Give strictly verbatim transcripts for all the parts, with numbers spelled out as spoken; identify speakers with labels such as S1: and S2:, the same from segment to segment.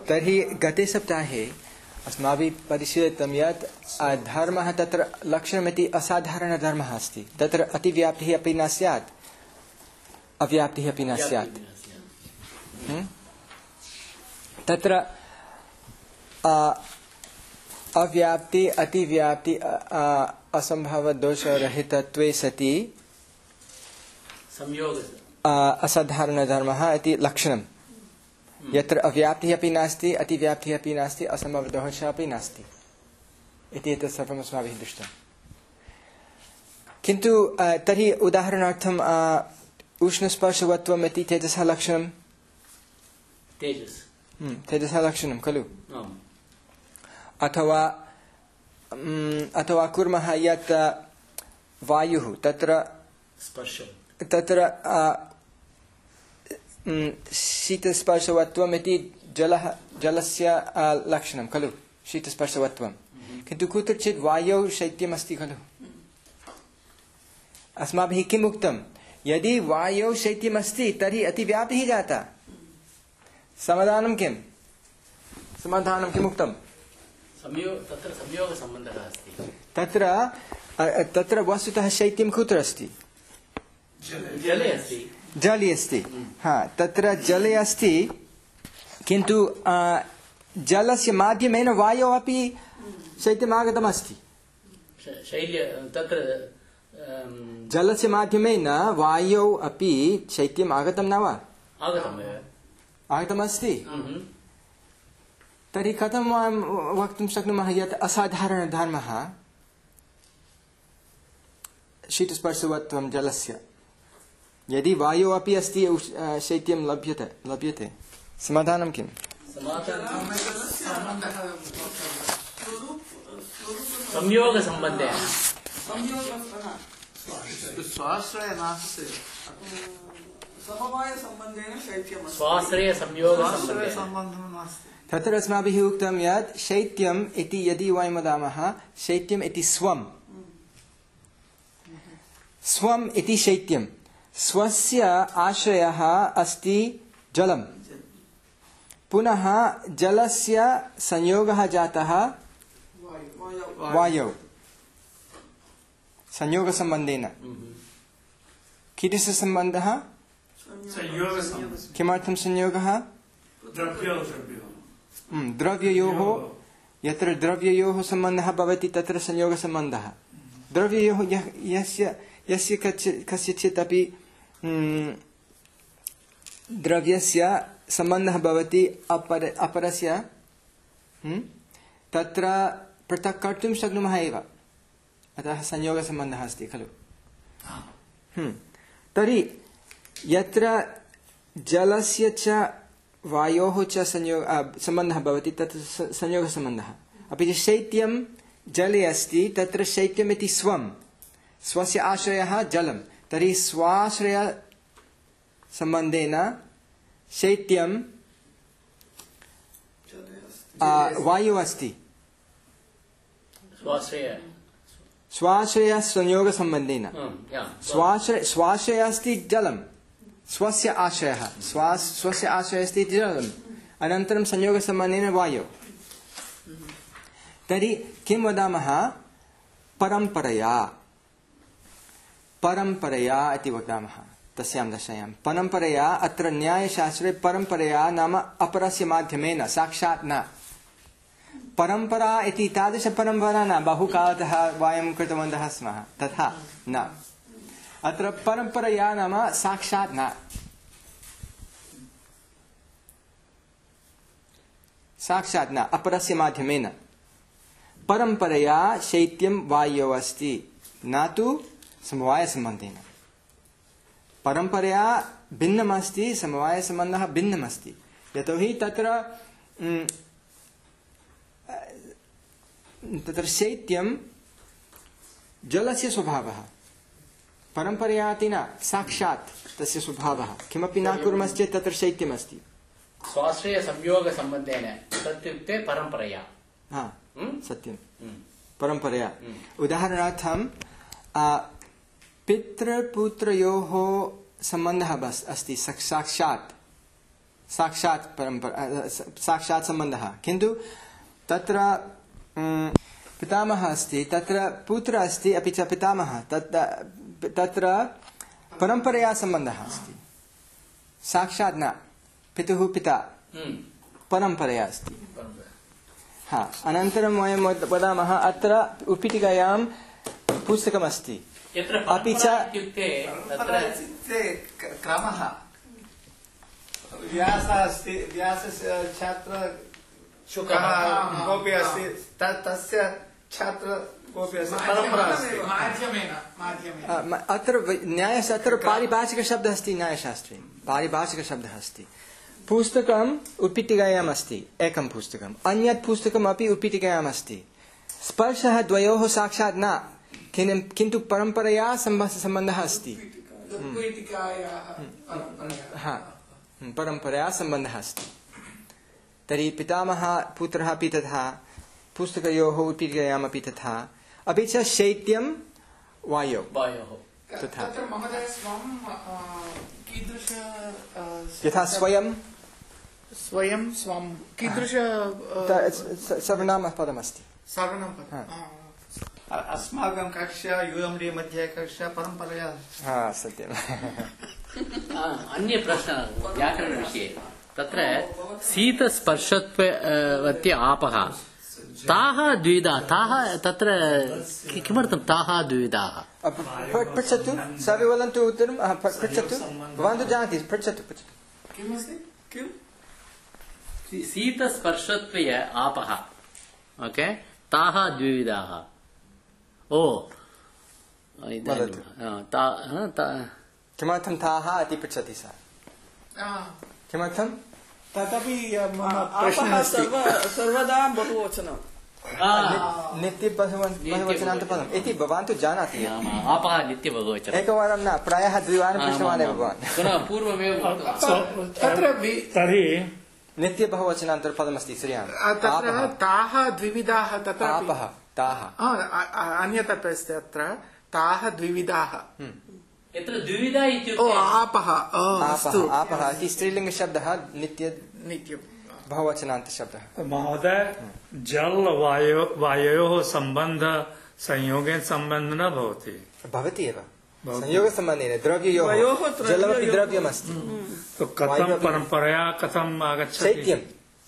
S1: तर्हि गते सप्ताहे अस्माभिः परिशीलितं यत् धर्मः तत्र लक्षणमिति असाधारणधर्मः अस्ति। तत्र अतिव्याप्तिः अपि न स्यात्, अव्याप्तिः अपि न स्यात्। तत्र अव्याप्ति अतिव्याप्ति असम्भवदोषरहितत्वे सति असाधारणधर्मः इति लक्षणं। यत्र अव्याप्तिः अपि नास्ति, अतिव्याप्तिः अपि नास्ति, असम्भवदोषः अपि नास्ति इति एतत् सर्वम् अस्माभिः दृष्टम्। किन्तु तर्हि उदाहरणार्थम् उष्णस्पर्शवत्वम् इति तेजसः लक्षणं,
S2: तेजस्
S1: तेजसः लक्षणं खलु। अथवा अथवा कुर्मः यत् वायुः तत्र तत्र शीतस्पर्शवत्वम् इति जलः जलस्य लक्षणं खलु, शीतस्पर्शवत्वं। किन्तु कुत्रचित् वायौ शैत्यम् अस्ति खलु। अस्माभिः किम् उक्तं, यदि वायौ शैत्यम् अस्ति तर्हि अतिव्याप्तिः जाता। समाधानं किम् समाधानं किम् उक्तं?
S2: तत्र संयोगसम्बन्धः अस्ति।
S1: तत्र तत्र वस्तुतः शैत्यं कुत्र अस्ति?
S2: जले अस्ति।
S1: जले अस्ति। हा, तत्र जले अस्ति, किन्तु जलस्य माध्यमेन वायौ अपि शैत्यम् आगतमस्ति।
S2: तत्र
S1: जलस्य माध्यमेन वायौ अपि शैत्यम् आगतं न वा? आगतमस्ति। तर्हि कथं वयं वक्तुं शक्नुमः यत् असाधारणधर्मः शीतस्पर्शवत्वं जलस्य? यदि वायु अपि अस्ति शैत्यं लभ्यते लभ्यते समाधानं किम्?
S2: संयोगसम्बन्धः।
S1: तत्र अस्माभिः उक्तं यत् शैत्यम् इति यदि वयं वदामः, शैत्यम् इति स्वम् स्वम् इति शैत्यम्, स्वस्य आश्रयः अस्ति जलम्। पुनः जलस्य संयोगः जातः वायौ संयोगसम्बन्धेन। कीदृशसम्बन्धः? किमर्थं संयोगः? द्रव्ययोः। यत्र द्रव्ययोः सम्बन्धः भवति तत्र संयोगसम्बन्धः। द्रव्ययोः यस्य यस्य कस्यचित् अपि द्रव्यस्य सम्बन्धः भवति अपर अपरस्य, तत्र पृथक् कर्तुं शक्नुमः एव, अतः संयोगसम्बन्धः अस्ति खलु। तर्हि यत्र जलस्य च वायोः च संयोग सम्बन्धः भवति तत्र संयोगसम्बन्धः। अपि च शैत्यं जले अस्ति, तत्र शैत्यम् इति स्वं, स्वस्य आश्रयः जलं। तर्हि स्वाश्रय सम्बन्धेन शैत्यं वायुः अस्ति। स्वाश्रय संयोगसम्बन्धेन स्वाश्रय स्वाश्रय अस्ति जलं, स्वस्य आश्रयः स्वस्य आश्रयः अस्ति जलम्, अनन्तरं संयोगसम्बन्धेन वायुः। तर्हि किं वदामः? परम्परया परम्परया इति वदामः तस्यां दशायां। परम्परया अत्र न्यायशास्त्रे परम्परया नाम अपरस्य माध्यमेन, साक्षात् न। परम्परा इति तादृशपरम्परा न बहुकालतः वयं कृतवन्तः स्मः, तथा न। अत्र परम्परया नाम साक्षात् न, साक्षात् न, अपरस्य माध्यमेन। परम्परया शैत्यं वायौ अस्ति, न तु समवायसम्बन्धेन। परम्परया भिन्नमस्ति, समवायसम्बन्धः भिन्नमस्ति। यतोहि तत्र तत्र शैत्यं जलस्य स्वभावः, परम्परया इति न, साक्षात् तस्य स्वभावः। किमपि न कुर्मश्चेत् तत्र शैत्यमस्ति।
S2: स्वाश्रय संयोगसम्बन्धेन तत्युक्ते परम्परया।
S1: हा, सत्यं, परम्परया। उदाहरणार्थं पितृपुत्रयोः सम्बन्धः अस्ति, साक्षात् साक्षात् परम्परा साक्षात् सम्बन्धः किन्तु तत्र पितामहः अस्ति तत्र पुत्रः अस्ति अपि च पितामहः तत्र परम्परया सम्बन्धः अस्ति साक्षात् न पितुः पिता परम्परया अस्ति हा अनन्तरं वयं वदामः अत्र उत्पीठिकायां पुस्तकमस्ति अपि च
S3: क्रमः व्यासः अस्ति व्यासस्य छात्र शुकः कोऽपि अस्ति तस्य छात्र कोऽपि अस्ति परम्परा अस्ति माध्यमेन
S1: अत्र न्यायस्य अत्र पारिभाषिकशब्दः अस्ति न्यायशास्त्रे पारिभाषिकशब्दः अस्ति पुस्तकम् उत्पीठिकायाम् अस्ति एकं पुस्तकम् अन्यत् पुस्तकम् अपि उत्पीठिकायाम् अस्ति स्पर्शः द्वयोः साक्षात् न किन्तु परम्परया सम्बन्धः अस्ति हा परम्परया सम्बन्धः अस्ति तर्हि पितामहः पुत्रः अपि तथा पुस्तकयोः उत्पीठिकायाम् अपि तथा अपि च शैत्यं वायौ तथा यथा स्वयं
S3: स्वयं स्वं कीदृश
S1: सर्वनामपदमस्ति
S3: अस्माकं कक्षा यूएमडी मध्ये कक्षा परम्परया
S1: हा सत्यम्
S2: अन्य प्रश्नः व्याकरणविषये तत्र शीतस्पर्शत्ववत्य आपः ताः द्विधा ताः तत्र किमर्थं ताः द्विधाः
S1: पृच्छतु सर्वे वदन्तु उत्तरं पृच्छतु भवान् तु जानाति पृच्छतु पृच्छतु
S3: किमस्ति किं
S2: शीतस्पर्शत्वय आपः ओके ताः द्विविधाः ओ
S1: किमर्थं ताः इति पृच्छति सा किमर्थं
S3: तदपि मम प्रश्नः अस्ति सर्वदा बहुवचनं
S1: नित्यबहुवचनान्तपदम् इति भवान् तु जानाति
S2: आपः नित्यबहुवचनम्
S1: एकवारं न प्रायः द्विवारं पृष्टवान् एव भवान्
S2: पुनः पूर्वमेव
S3: तत्र तर्हि
S1: नित्यबहुवचनान्तरपदमस्ति श्रियान्
S3: तत्र ताः द्विविधाः तत्र
S1: आपः ताः
S3: अन्यत् अस्ति अत्र ताः द्विविधाः
S2: यत्र द्विविधा
S3: ओ
S2: इत्युक्ते
S3: आपः अस्तु
S1: आपः इति स्त्रीलिङ्गशब्दः नित्य
S3: नित्यं
S1: बहुवचनान्तशब्दः
S4: महोदय जल वायो वायोः सम्बन्ध संयोगेन सम्बन्ध न भवति
S1: भवति एव संयोगसम्बन्धेन द्रव्ययोः जलमपि द्रव्यमस्ति
S4: तो कथं परम्परया कथम् आगच्छति
S1: शैत्यं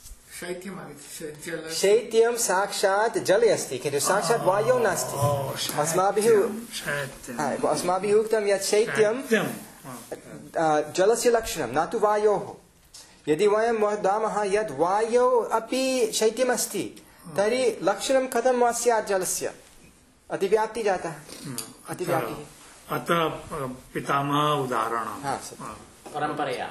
S1: शैत्यं साक्षात् जले अस्ति किन्तु साक्षात् वायौ नास्ति अस्माभिः अस्माभिः उक्तं यत् शैत्यं जलस्य लक्षणं न तु वायोः यदि वयं वदामः यत् वायौ अपि शैत्यमस्ति तर्हि लक्षणं कथं वा स्यात् जलस्य अतिव्याप्तिः जाता अतिव्याप्तिः
S4: अतः पितामह उदाहरणं
S2: परम्परया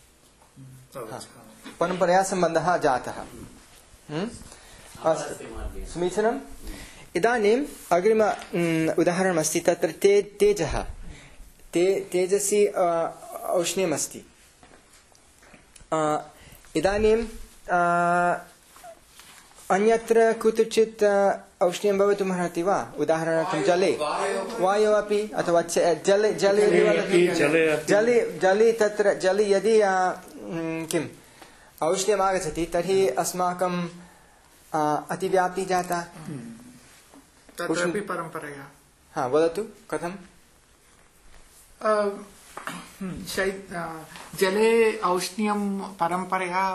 S1: परम्परया सम्बन्धः जातः अस्तु समीचीनम् इदानीम् अग्रिम उदाहरणमस्ति तत्र ते तेजः ते तेजसि औष्ण्यमस्ति इदानीं अन्यत्र कुत्रचित् औष्ण्यं भवितुमर्हति वा उदाहरणार्थं जले वायौ अपि अथवा जले जले जले जले तत्र जले यदि किम् औष्ण्यम् आगच्छति तर्हि अस्माकं अतिव्याप्तिः जाता
S3: तदपि परम्परया
S1: हा वदतु कथं
S3: जले औष्ण्यं परम्परया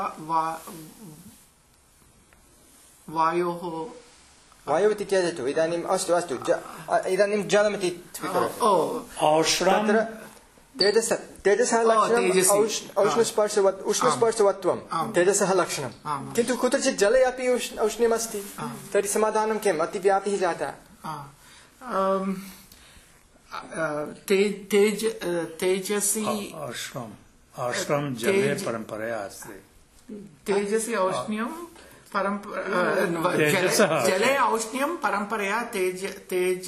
S3: वायोः
S1: वायुः इति त्यजतु इदानीम् अस्तु अस्तु इदानीं जलमिति स्वीकरोतु तेजस तेजसः लक्षणम् औष्णस्पर्शवत् उष्णस्पर्शवत्वं तेजसः लक्षणं किन्तु कुत्रचित् जले अपि औष्ण्यमस्ति तर्हि समाधानं किम् अतिव्याप्तिः जाता
S3: तेज तेजसि
S4: औष्ण्यं जले परम्परया अस्ति
S3: तेजसि औष्ण्यं जले औष्ण्यं परम्परया तेज तेज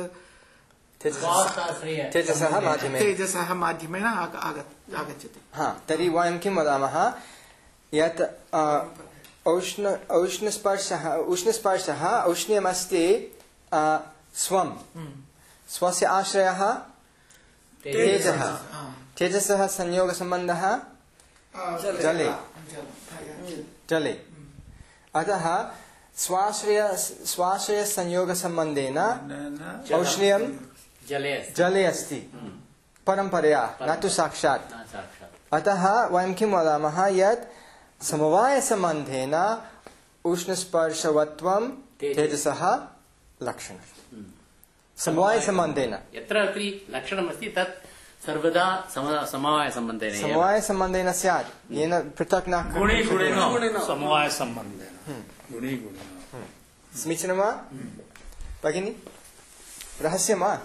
S1: तेजसः माध्यमेन
S3: तेजसः माध्यमेन आगच्छति
S1: हा तर्हि वयं किं वदामः यत् औष्ण औष्णस्पर्शः उष्णस्पर्शः औष्ण्यमस्ति स्वं स्वस्य आश्रयः तेजः तेजसः संयोगसम्बन्धः जले जले अतः स्वाश्रय स्वाश्रय संयोग संबंधेन औष्ण्यं
S2: जले अस्ति
S1: जले अस्ति परंपरया न तु साक्षात्
S2: न साक्षात्
S1: अतः वयं किं वदामः यत् समवाय संबंधेन उष्णस्पर्शवत्वं तेजसः लक्षणं समवाय संबंधेन
S2: यत्र अपि लक्षणमस्ति तत् सर्वदा सम- समवायसम्बन्धेन एव।
S1: समवाय संबंधेन स्यात् येन पृथक् न
S4: गुणे गुणेन समवाय सम्बन्धेन गुणे गुणेन
S1: समीचीनं वा भगिनि रहस्यं वा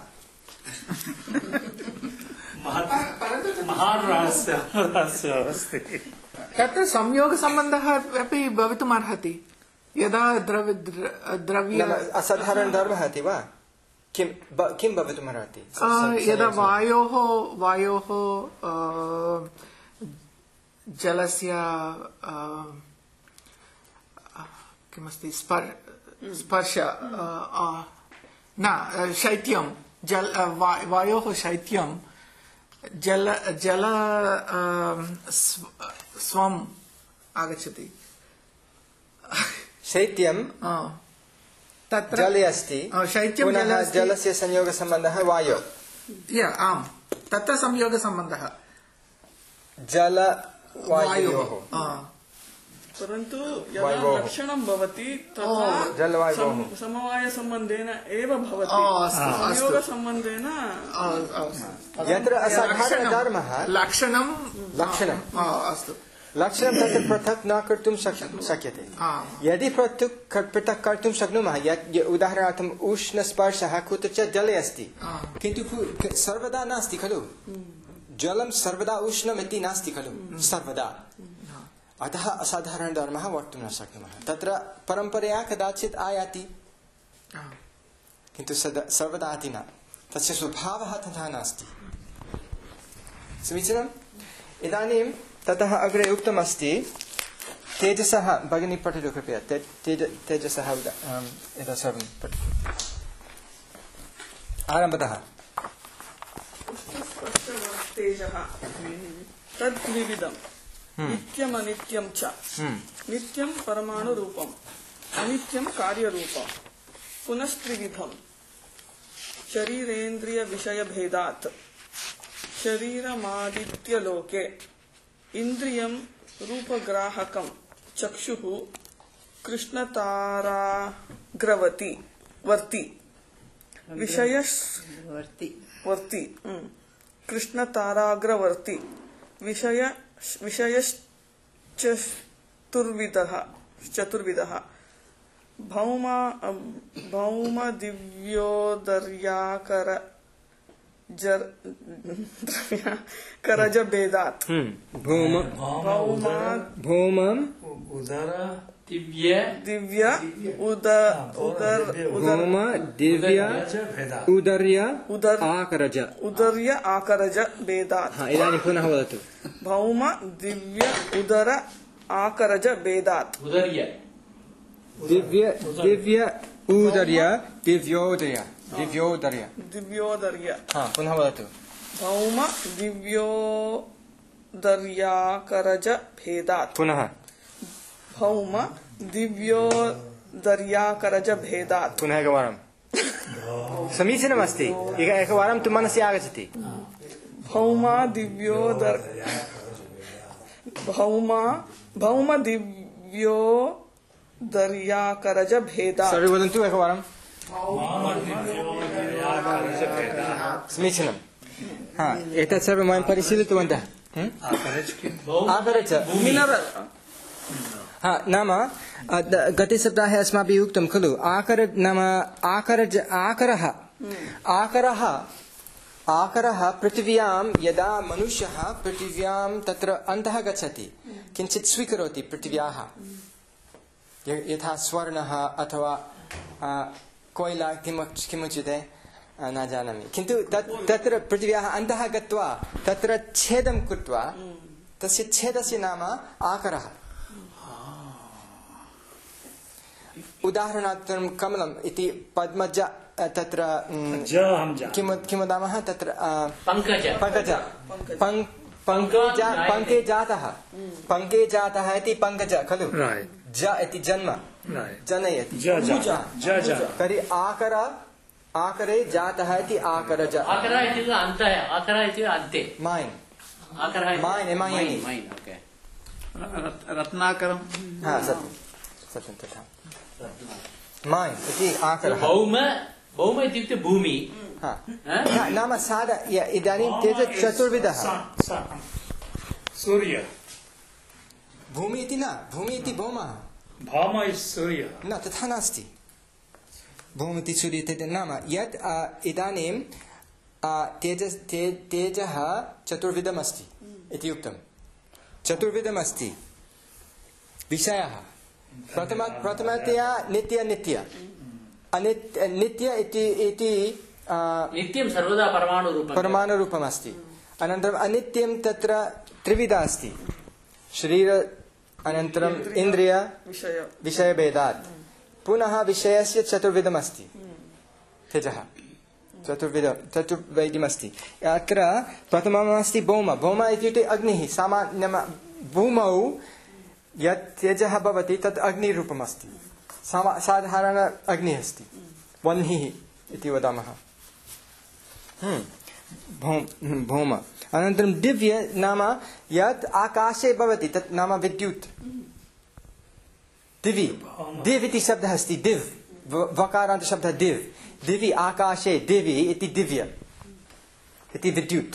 S4: महान् रहस्य रहस्य अस्ति
S5: तत्र संयोगसम्बन्धः अपि भवितुम् अर्हति यदा द्रव्य द्रव्य
S1: नाम असाधारणधर्मः अस्ति वा किं ब- किं भवितुम् अर्हति
S5: अ, यदा वायोः वायोः अ, जलस्य अ, किमस्ति स्पर् स्पर्श अ, अ, न शैत्यं जल अ, वा- वायोः शैत्यं जल जल अ, स्व- स्वम् आगच्छति
S1: शैत्यं
S5: अ, तत्र
S1: जले अस्ति
S5: अ, शैत्यं जले
S1: पुनः
S5: अस्ति।
S1: जलस्य संयोगसम्बन्धः वायौ
S5: या आम् तत्र संयोगसम्बन्धः
S1: जल
S5: वायोः
S1: वायोः
S5: आ,
S6: परन्तु यदा
S1: वायोः।
S6: लक्षणं भवति
S5: ओ,
S6: तथा
S1: जलवायोः।
S6: सम- समवायसम्बन्धेन एव
S5: ओ,
S6: भवति
S5: अस्तु, अस्तु।
S6: संयोगसम्बन्धेन
S5: आ, अस्तु।
S1: यत्र असाधारणधर्मः
S5: लक्षणं
S1: लक्षणम्
S5: आ, अस्तु
S1: लक्षणं तत्र पृथक् न कर्तुं शक्- शक्यते
S5: आ,
S1: यदि पृथक् क- पृथक् कर्तुं शक्नुमः यत् य- उदाहरणार्थम् उष्णस्पर्शः कुत्रचित् जले अस्ति
S5: आ।
S1: किन्तु पु- क- सर्वदा नास्ति खलु जलं सर्वदा उष्णम् इति नास्ति खलु सर्वदा अतः असाधारणधर्मः वक्तुं न शक्नुमः तत्र परम्परया कदाचित् आयाति
S5: आ,
S1: किन्तु सदा सर्वदा अति न तस्य स्वभावः तथा नास्ति समीचीनम् इदानीं ततः अग्रे उक्तमस्ति तेजसः भगिनी पठतु कृपया ते- तेज तेजसः उदा- आम्, एतत् सर्वं पठ- आरम्भतः
S6: तेजः तद्विविधम् नित्यमनित्यं च नित्यं परमाणुरूपम् अनित्यं कार्यरूपम् पुनस्त्रिविधम् शरीरेन्द्रियविषयभेदात् शरीरमादित्यलोके इन्द्रियं रूपग्राहकं चक्षुः कृष्णताराग्रवति वर्ति विषयस् वर्ति हम्म। कृष्णताराग्रवर्ति विषय विषयश्चतुर्विधः चतुर्विधः भौमा भौम दिव्योदर्याकर जर करज भेदात्
S1: भौम
S6: भौमा
S1: भौमम्
S4: उदर
S2: दिव्य
S6: दिव्य उद उदर उदर
S1: भौम दिव्य उदर्य
S6: उदर
S1: आकरज
S6: उदर्य आकरज भेदात्
S1: हा इदानीं पुनः वदतु
S6: भौम दिव्य उदर आकरज भेदात्
S2: उदर्य
S1: दिव्य दिव्य उदर्य दिव्योदय दिव्योदर्य
S6: दिव्योदर्य
S1: हा पुनः वदतु
S6: भौम दिव्योदर्याकरज भेदात्
S1: पुनः
S6: भौम दिव्योदर्याकरज भेदात्
S1: पुनः एकवारं समीचीनमस्ति एक एकवारं तु मनसि आगच्छति
S6: भौम दिव्योदर भौम भौम दिव्योदर्याकरज भेदात्
S1: सर्वे वदन्तु एकवारं समीचीनं हा एतत् सर्वं वयं परिशीलितवन्तः आकरज
S6: मिनरल
S1: हा नाम अ, द- गते सप्ताहे अस्माभिः उक्तं खलु आकर नाम आकरज आकरः आकरः आकरः पृथिव्यां यदा मनुष्यः पृथिव्यां तत्र अन्तः गच्छति किञ्चित् स्वीकरोति पृथिव्याः य- यथा स्वर्णः अथवा अ, कोयला किम किमुच्यते अ, न जानामि किन्तु तत् तत्र पृथिव्याः अन्तः गत्वा तत्र छेदं कृत्वा तस्य छेदस्य नाम आकरः उदाहरणार्थं कमलम् इति पद्मज अ, तत्र म्,
S4: ज हम जा
S1: किं किं वदामः तत्र अ,
S2: पंकज
S1: पङ्कज पङ् पङ्के जा पङ्के जातः पङ्के जातः इति पङ्कज खलु
S4: Right.
S1: ज इति जन्म
S4: Right.
S1: जनयति
S4: Ja, ja. Ja, ja.
S1: तर्हि आकर आकरे जातः इति आकरज
S2: आकरा इत्युक्ते अन्तः आकरा इत्युक्ते अन्ते
S1: माइन्
S2: आकरः
S1: Mine, M I N E.
S2: Mine okay
S3: रत्नाकरं
S1: हा सत्यं सत्यं तथा माइन् इति आकरः
S2: भौम भौम इत्युक्ते भूमि
S1: हा न- नाम साध य- इदानीं तेज चतुर्विधः
S4: Sun, sun. Surya.
S1: भूमि इति न भूमि इति भौमः
S4: Bhama is Surya.
S1: न तथा नास्ति भूमि इति सूर्य इति नाम यत् अ, इदानीं अ, तेज ते- तेजः चतुर्विधमस्ति इति उक्तं चतुर्विधमस्ति विषयः प्रथम प्रथमतया नित्य नित्य अनित्य नित्य इति इति अ,
S2: नित्यं सर्वदा परमाणुरूपं
S1: परमाणुरूपमस्ति अनन्तरम् अनित्यं तत्र त्रिविधा अस्ति शरीर अनन्तरम् इन्द्रिय
S6: विषय
S1: विषयभेदात् पुनः विषयस्य चतुर्विधमस्ति तेजः चतुर्विध चतुर्वैद्यमस्ति अत्र प्रथममस्ति भौम भौम इत्युक्ते अग्निः सामान्यम भूमौ यत् तेजः भवति तत् अग्निरूपमस्ति सामा साधारण अग्निः अस्ति वह्निः इति वदामः हम्म, भौम भौम अनन्तरं दिव्य नाम यत् आकाशे भवति तत् नाम विद्युत् दिवि दिव् इति शब्दः अस्ति दिव् व- वकारान्त शब्दः दिव् दिवि आकाशे दिवि इति दिव्य इति विद्युत्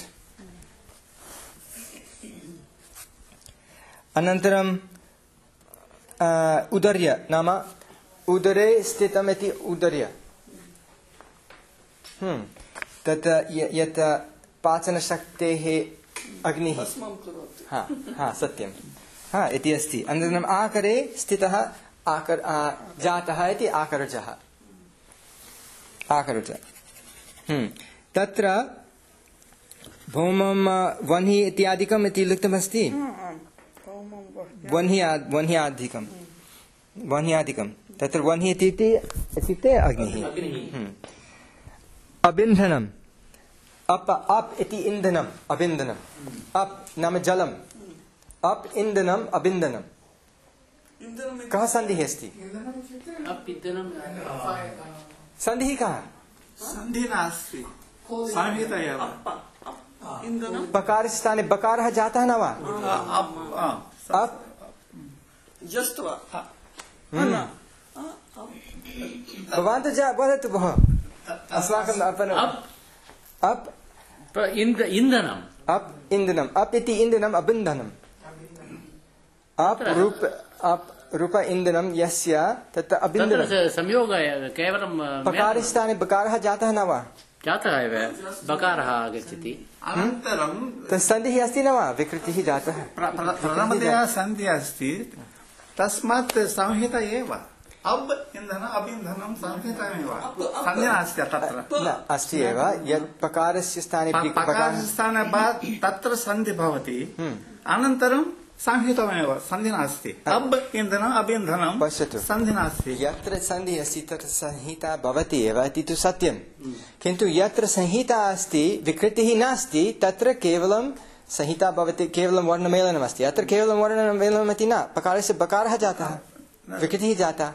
S1: अनन्तरं अ, उदर्य नाम उदरे स्थितम् इति उदर्य हम्म, तत् य- यत् पाचनशक्तेः अग्निः
S6: भस्मं करोति
S1: हा हा सत्यं हा इति अस्ति अनन्तरम् आकरे स्थितः आकर आ, जातः इति आकरजः आकरज हम्म, तत्र भौमं वह्नि इत्यादिकम् इति लिखितमस्ति
S6: भौमं वह्नि
S1: वह्नि वह्न्यादिकं वह्न्यादिकं तत्र वह्नि इत्युक्ते इत्युक्ते अग्निः हम्म। अबिन्धनम् अप अप् इति इन्धनम् अबिन्धनम् अप् नाम जलम् अप् इन्धनम् अबिन्धनम्
S6: इन्धनं
S1: कः सन्धिः अस्ति
S2: अपितनं
S1: सन्धिः कः
S3: सन्धिः नास्ति संहिता एव
S6: इन्धनं
S1: पकारस्थाने बकारः जातः न वा
S3: अप् आ,
S1: अप्
S6: जस्त्वा
S1: भवान् तु जा वदतु भोः अस्माकम् अपन
S2: अप्
S1: अप्
S2: प- इन्द- इन्धनम्
S1: अप् इन्धनम् अप् इति इन्धनम् अबिन्धनम् अप् रूप अप् रूप इन्धनं यस्य तत्
S2: तत्र
S1: अबिन्धनम्
S2: स- संयोगः केवलं अ,
S1: पकारस्थाने बकारः जातः न वा
S2: जातः एव बकारः आगच्छति
S3: अनन्तरं
S1: तत् सन्धिः अस्ति न वा विकृतिः जातः
S3: प्र- प्र- प्रथमतया सन्धिः अस्ति तस्मात् संहिता एव अब् इन्धन अबिन्धनं संहितामेव सन्धिः नास्ति तत्र
S1: न अस्ति एव यत् पकारस्य स्थाने
S3: प-
S1: बकार
S3: पकारस्थाने बात् तत्र सन्धि भवति अनन्तरं संहितमेव सन्धि नास्ति अब् इन्धनम् अबिन्धनं
S1: पश्यतु।
S3: सन्धि नास्ति
S1: यत्र सन्धिः अस्ति तत्र संहिता भवति एव इति तु सत्यं किन्तु यत्र संहिता अस्ति विकृतिः नास्ति तत्र केवलं संहिता भवति केवलं वर्णमेलनमस्ति अत्र केवलं वर्णमेलनमिति न पकारस्य बकारः जातः विकृतिः जाता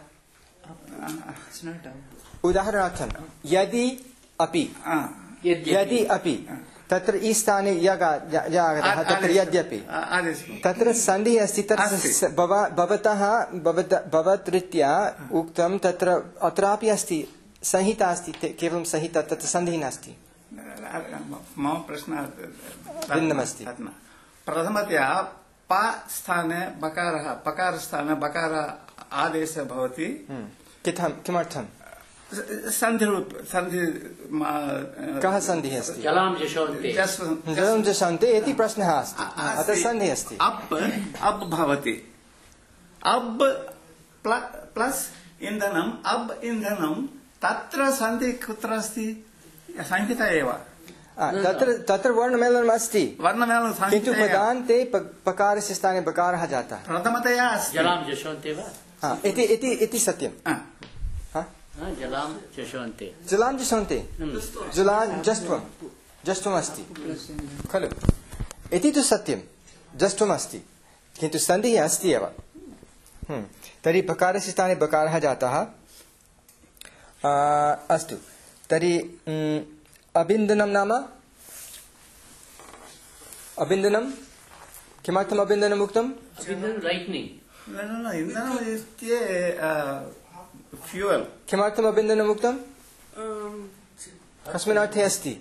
S1: उदाहरणार्थं यदि अपि
S3: आ,
S1: यदि अपि तत्र ई स्थाने यग आगतः तत्र यद्यपि
S3: आ- आदेशः
S1: तत्र सन्धिः अस्ति तत्र
S3: अस्ति।
S1: स- भव- भवतः भवत- भवद्रीत्या उक्तं तत्र अत्रापि अस्ति संहिता अस्ति ते- केवलं संहिता तत्र सन्धिः नास्ति
S3: मम प्रश्नः
S1: भिन्नमस्ति।
S3: तत् न। प्रथमतया प स्थाने बकारः पकारस्थाने बकार आदेशः भवति
S1: हम्म। किथं किमर्थं
S3: सन्धिरूप सन्धि
S1: कः सन्धिः अस्ति
S2: जलां जशोन्ते
S1: जलं जशन्ते इति प्रश्नः अस्ति अत्र सन्धिः अस्ति
S3: अप् अब् भवति अब् प्ल- प्लस् इन्धनम् अब् इन्धनं तत्र सन्धि कुत्र अस्ति संहिता एव
S1: आ, तत्र तत्र वर्णमेलनम् अस्ति
S3: वर्णमेलनं
S1: किन्तु
S3: संहिता एव।
S1: पदान्ते प- पकारस्य स्थाने बकारः जातः
S3: प्रथमतया अस्ति
S2: जलां जशोन्ते वा
S1: हा, इति इति इति सत्यं
S3: आ,
S1: हा?
S2: हा, जलां जशोन्ते
S1: जलां जशन्ते जलां जस्त्वं जस्त्वम् अस्ति खलु इति तु सत्यं जष्टुमस्ति किन्तु सन्धिः अस्ति एव तर्हि बकारस्य स्थाने बकारः जातः अस्तु तर्हि अबिन्दनं नाम अबिन्दनं किमर्थम् अबिन्दनम् उक्तम्
S3: फ्यूयल्
S1: किमर्थम् अबिन्दनम् उक्तम् कस्मिन् अर्थे अस्ति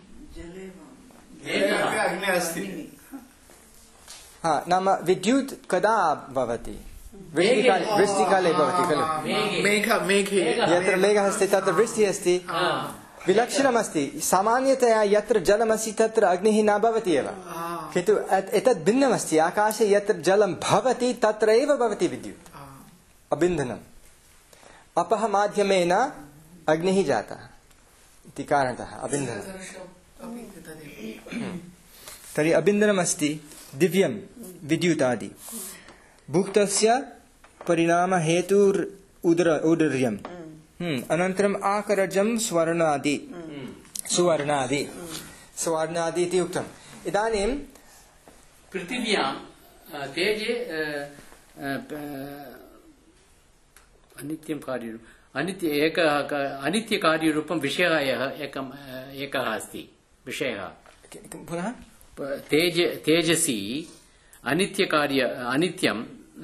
S3: अग्निः अस्ति
S1: हा नाम विद्युत् कदा भवति वृष्टिकाले वृष्टिकाले भवति खलु
S5: मेघ मेघे
S1: यत्र मेघः अस्ति तत्र वृष्टिः अस्ति विलक्षणमस्ति सामान्यतया यत्र जलमस्ति तत्र अग्निः न भवति एव किन्तु एतत् भिन्नमस्ति आकाशे यत्र जलं भवति तत्र एव भवति विद्युत् अबिन्धनम् अपः माध्यमेन अग्निः जातः इति कारणतः अबिन्धनम् तर्हि अबिन्दनमस्ति दिव्यं विद्युतादि भुक्तस्य परिणामहेतुर् उदर औदर्यम् अनन्तरम् आकरजं स्वर्णादि सुवर्णादि सुवर्णादि इति उक्तम् इदानीं
S2: पृथिव्यां तेजे अनित्यं कार्यरूपम् अनित्य एकः अनित्यकार्यरूपं विषयः एकम् एकः अस्ति विषयः
S1: पुनः
S2: तेज तेजसि अनित्यकार्य अनित्यं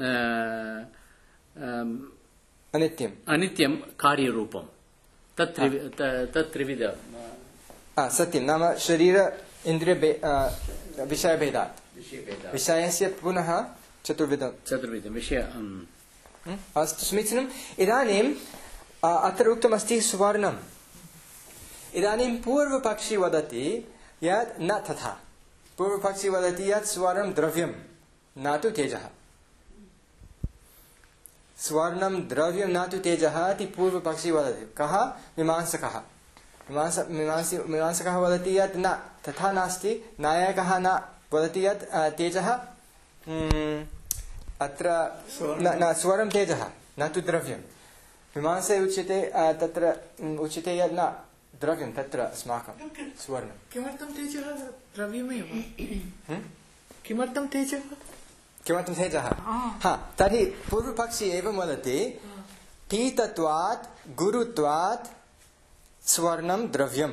S1: अनित्यम्
S2: अनित्यं कार्यरूपं तत् तत् त्रिविध
S1: सत्यं नाम शरीर इन्द्रिय विषयभेदात् विषयस्य पुनः चतुर्विधं
S2: चतुर्विधं विषय
S1: अस्तु समीचीनम् इदानीम् अत्र उक्तमस्ति सुवर्णम् इदानीं पूर्वपक्षी वदति यत् न तथा पूर्वपक्षी वदति यत् स्वर्णं द्रव्यं न तु तेजः स्वर्णं द्रव्यं न तु तेजः इति पूर्वपक्षी वदति कः मीमांसकः मीमांस मीमांसी मीमांसकः वदति यत् न तथा नास्ति न्यायिकः न वदति यत् तेजः अत्र न स्वर्णं तेजः न तु द्रव्यं मीमांसे उच्यते तत्र उच्यते यत् न द्रव्यं तत्र अस्माकं स्वर्णं
S5: किमर्थं तेजः द्रव्यमेव किमर्थं तेजः
S1: किमर्थं तेजः हा तर्हि पूर्वपक्षी एवं वदति पीतत्वात् गुरुत्वात् स्वर्णं द्रव्यम्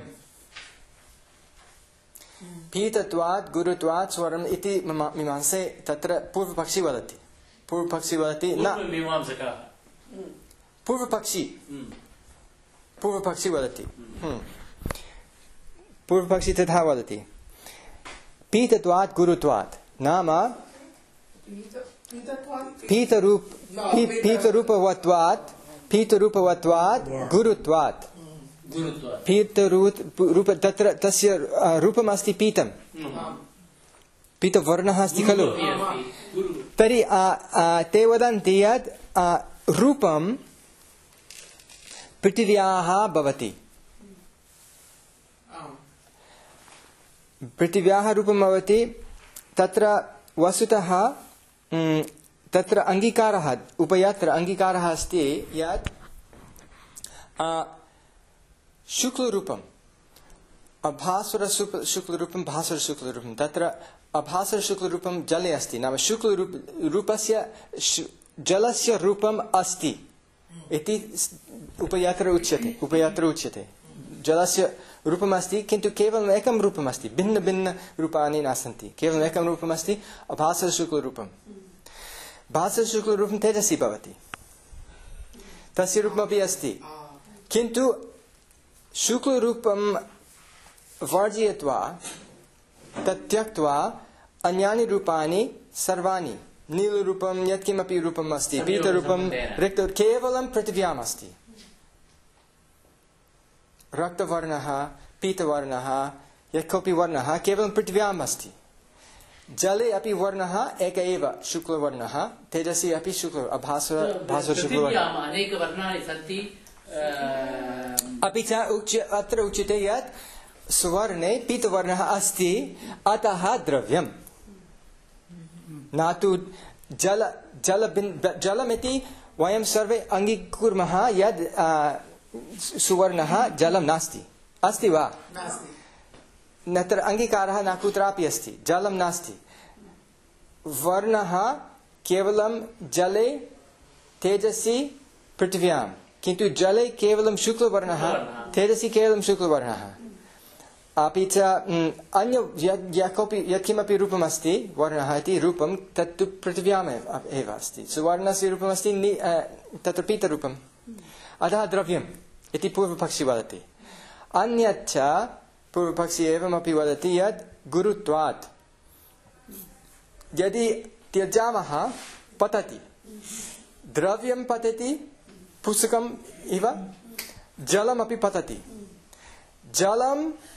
S1: पीतत्वात् गुरुत्वात् स्वर्णम् इति मीमांसे तत्र पूर्वपक्षी वदति पूर्वपक्षी वदति न पूर्वपक्षी पूर्वपक्षी वदति पूर्वपक्षी तथा वदति पीतत्वात् गुरुत्वात् नाम पीतरूप पीतरूपवत्वात् पीतरूपवत्वात् गुरुत्वात् पीतरूप तत्र तस्य रूपमस्ति पीतं पीतवर्णः अस्ति खलु तर्हि ते वदन्ति यत् रूपं पृथिव्याः भवति पृथिव्याः रूपं भवति तत्र वस्तुतः तत्र अङ्गीकारः उपयत्र अङ्गीकारः अस्ति यत् शुक्लरूपम् अभासुर शुक्लरूपं भासुर शुक्लरूपं तत्र अभासुर शुक्लरूपं जले अस्ति नाम शुक्लरूप रूपस्य जलस्य रूपम् अस्ति इति उपयत्र उच्यते उपयत्र उच्यते जलस्य रूपमस्ति किन्तु केवलम् एकं रूपमस्ति भिन्न भिन्न रूपाणि न सन्ति केवलम् एकं रूपमस्ति अभासुर शुक्लरूपं भासुर शुक्लरूपं तेजसि भवति तस्य रूपमपि अस्ति किन्तु शुक्लरूपं वर्जयित्वा तत् त्यक्त्वा अन्यानि रूपाणि सर्वाणि नीलरूपं यत्किमपि रूपम् अस्ति पीतरूपं रिक्त केवलं पृथिव्याम् अस्ति रक्तवर्णः पीतवर्णः यः कोऽपि वर्णः केवलं पृथिव्याम् अस्ति जले अपि वर्णः एक एव शुक्लवर्णः तेजसि अपि शुक्ल अभासुर भासुर शुक्लवर्णः
S2: अनेक वर्णानि सन्ति
S1: अपि च उच्य अत्र उच्यते यत् सुवर्णे पीतवर्णः अस्ति अतः द्रव्यम् न तु जल जल जलमिति वयं सर्वे अङ्गीकुर्मः यद् सुवर्णः जलं नास्ति अस्ति वा नत्र अङ्गीकारः न कुत्रापि अस्ति, जलं नास्ति। वर्णः केवलं जले, तेजसि, पृथिव्यां, किन्तु जले केवलं शुक्लवर्णः, तेजसि केवलं शुक्लवर्णः। अपि च अन्य यत्किमपि यत्किमपि रूपमस्ति वर्णः इति रूपं तत्तु पृथिव्याम् एव अस्ति। सुवर्णस्य रूपमस्ति तत्र पीतरूपम्, अतः द्रव्यम् इति पूर्वपक्षी वदति। अन्यच्च पूर्वपक्षी एवमपि वदति यत् गुरुत्वात् यदि त्यजामः पतति, द्रव्यं पतति पुस्तकम् इव, जलमपि पतति। जलं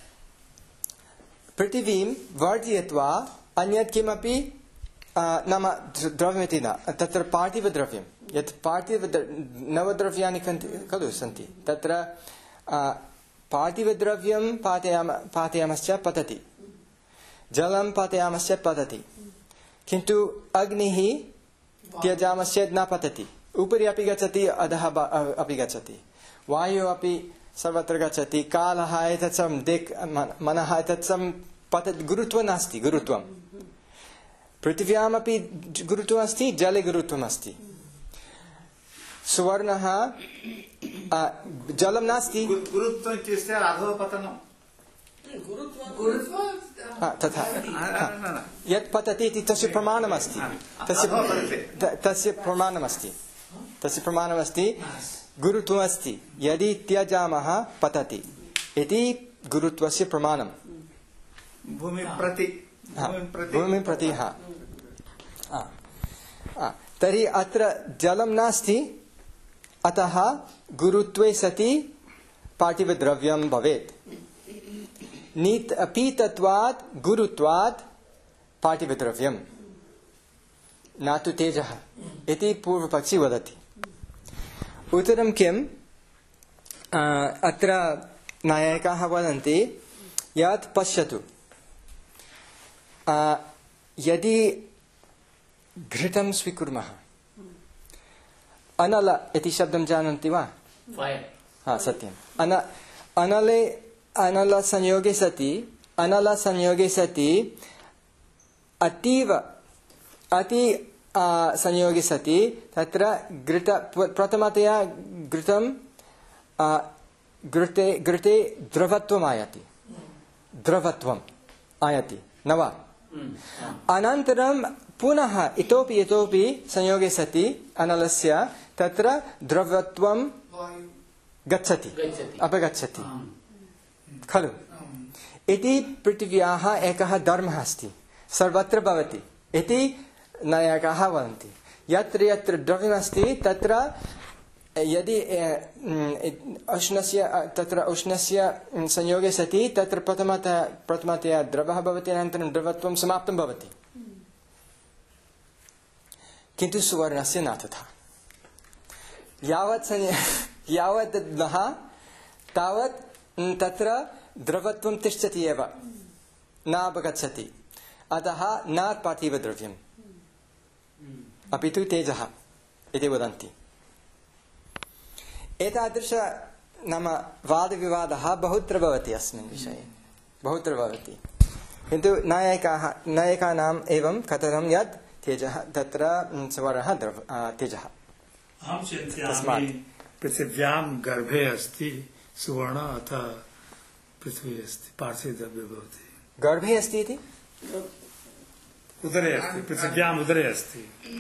S1: पृथिवीं वर्जयित्वा अन्यत् किमपि नाम द्रव्यमिति न, तत्र पार्थिवद्रव्यं, यत् पार्थिव नवद्रव्याणि खलु सन्ति, तत्र पार्थिवद्रव्यं पातयाम पातयामश्च पतति, जलं पातयामश्चेत् पतति, किन्तु अग्निः त्यजामश्चेत् न पतति, उपरि अपि गच्छति, अधः अपि गच्छति, वायुः अपि सर्वत्र गच्छति, कालः एतत् सर्वं दिक् मनः एतत् सर्वं पतति, गुरुत्वं नास्ति। गुरुत्वं पृथिव्यामपि गुरुत्वम् अस्ति, जले गुरुत्वम् अस्ति। सुवर्णः जलं नास्ति,
S3: गुरुत्वम् इत्युक्ते अधोपतनं,
S1: तथा यत् पतति इति तस्य प्रमाणमस्ति, तस्य तस्य प्रमाणमस्ति तस्य प्रमाणमस्ति गुरुत्वमस्ति। यदि त्यजामः पतति इति गुरुत्वस्य प्रमाणं
S3: भूमि प्रति
S1: भूमिं प्रति। हा तर्हि अत्र जलं नास्ति, अतः गुरुत्वे सति पार्थिवद्रव्यं भवेत्। नीत पीतत्वात् गुरुत्वात् पार्थिवद्रव्यं न तु तेजः इति पूर्वपक्षी वदति। उत्तरं किम्? अत्र नायकाः वदन्ति यत् पश्यतु, यदि घृतं स्वीकुर्मः, अनल इति शब्दं जानन्ति वा? हा सत्यम्। अन अनले अनलसंयोगे सति अनलसंयोगे सति अतीव अति संयोगे सति तत्र घृत प्रथमतया घृतं घृते घृते द्रवत्वम् आयाति, द्रवत्वम् आयाति न वा? अनन्तरं पुनः इतोपि इतोपि संयोगे सति अनलस्य तत्र द्रवत्वं गच्छति, अपगच्छति खलु। इति पृथिव्याः एकः धर्मः अस्ति, सर्वत्र भवति इति नायकाः वदन्ति। यत्र यत्र द्रव्यमस्ति तत्र यदि उष्णस्य तत्र उष्णस्य संयोगे सति तत्र प्रथमतः प्रथमतया द्रवः भवति, अनन्तरं द्रवत्वं समाप्तं भवति। किन्तु सुवर्णस्य न तथा। यावत् यावत् दः तावत् तत्र द्रवत्वं तिष्ठति एव, न अपगच्छति। अतः न पार्थिवद्रव्यम् अपि तु तेजः इति वदन्ति। एतादृश नाम वादविवादः बहुत्र भवति, अस्मिन् विषये बहुत्र भवति। किन्तु नायकाः नायकानाम् एवं कथनं यत् तेजः तत्र सुवर्णः द्रव तेजः।
S4: अहं चिन्तयामि पृथिव्यां गर्भे अस्ति सुवर्ण, अतः पृथ्वी अस्ति पार्थिवद्रव्य भवति।
S1: गर्भे अस्ति इति
S4: उदरे अस्ति, पृथिव्याम् उदरे अस्ति।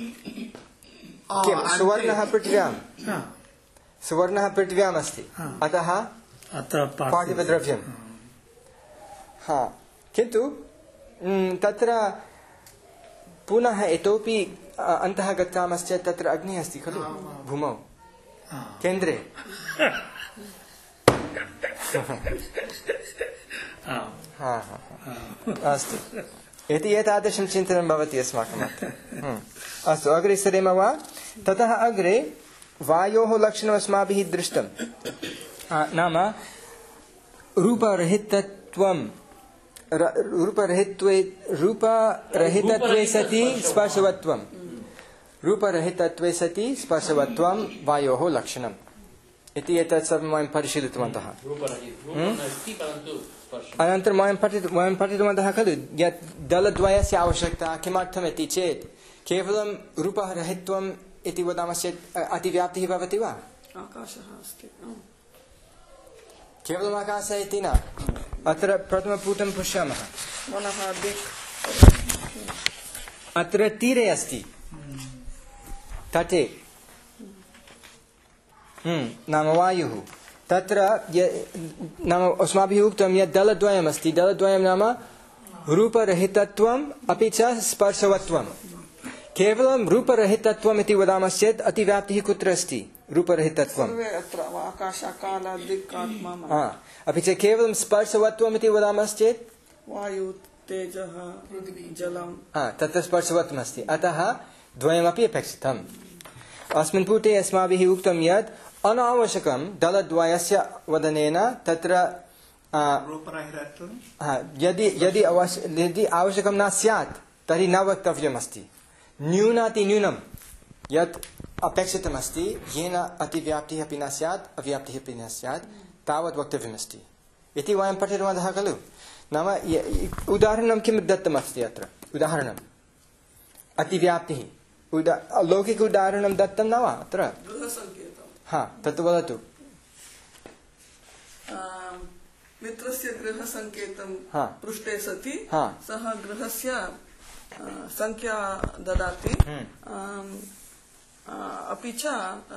S1: सुवर्णः पृथिव्यां सुवर्णः पृथिव्याम् अस्ति, अतः
S4: अतः
S1: पार्थिवद्रव्यं। हा, किन्तु तत्र पुनः इतोपि अन्तः गच्छामश्चेत् तत्र अग्निः अस्ति खलु, भूमौ केन्द्रे। अस्तु, इति एतादृशं चिन्तनं भवति अस्माकम् अत्र। अस्तु, अग्रे सरेम वा? ततः अग्रे वायोः लक्षणम् अस्माभिः दृष्टं, नाम रूपरहितत्वं रूपरहित्वे रूपरहितत्वे सति स्पर्शवत्वं रूपरहितत्वे सति स्पर्शवत्वं वायोः लक्षणम् इति एतत् सर्वं वयं परिशीलितवन्तः।
S2: रूपरहितं अस्ति परन्तु स्पर्शः।
S1: अनन्तरं वयं पठित वयं पठितवन्तः खलु यत् दलद्वयस्य आवश्यकता किमर्थम् इति चेत् केवलं रूपरहित्वम् इति वदामश्चेत् अतिव्याप्तिः भवति वा?
S6: आकाशः अस्ति
S1: केवलम् आकाशः इति न। अत्र प्रथमपुटं पश्यामः।
S6: मनः दिक्
S1: अत्र तीरे अस्ति तटे नाम वायुः तत्र नाम अस्माभिः उक्तं यत् दलद्वयम् अस्ति दलद्वयं नाम रूपरहितत्वम् अपि च स्पर्शवत्वम्। केवलं रूपरहितत्वम् इति वदामश्चेत् अतिव्याप्तिः कुत्र अस्ति? रूपरहितत्वम्
S6: सर्वे अत्र आकाशः कालः दिक् आत्मा
S1: अपि च केवलं स्पर्शवत्वम् इति वदामश्चेत्
S6: वायु तेजः जलम्
S1: तत्र स्पर्शवत्वम् अस्ति। अतः द्वयमपि अपेक्षितम्। अस्मिन् पुटे अस्माभिः उक्तं यत् अनावश्यकं दलद्वयस्य वदनेन तत्र यदि यदि यदि आवश्यकं न स्यात् तर्हि न वक्तव्यमस्ति। न्यूनातिन्यूनं यत् अपेक्षितमस्ति येन अतिव्याप्तिः अपि न स्यात् अव्याप्तिः अपि न स्यात् तावत् वक्तव्यमस्ति इति वयं पठितवन्तः खलु। नाम उदाहरणं किं दत्तमस्ति अत्र? उदाहरणम् अतिव्याप्तिः उदा लौकिक उदाहरणं दत्तं न वा अत्र? हा तत् वदतु।
S6: मित्रस्य गृहसङ्केतं पृष्टे सति सः गृहस्य संख्या ददाति अपि च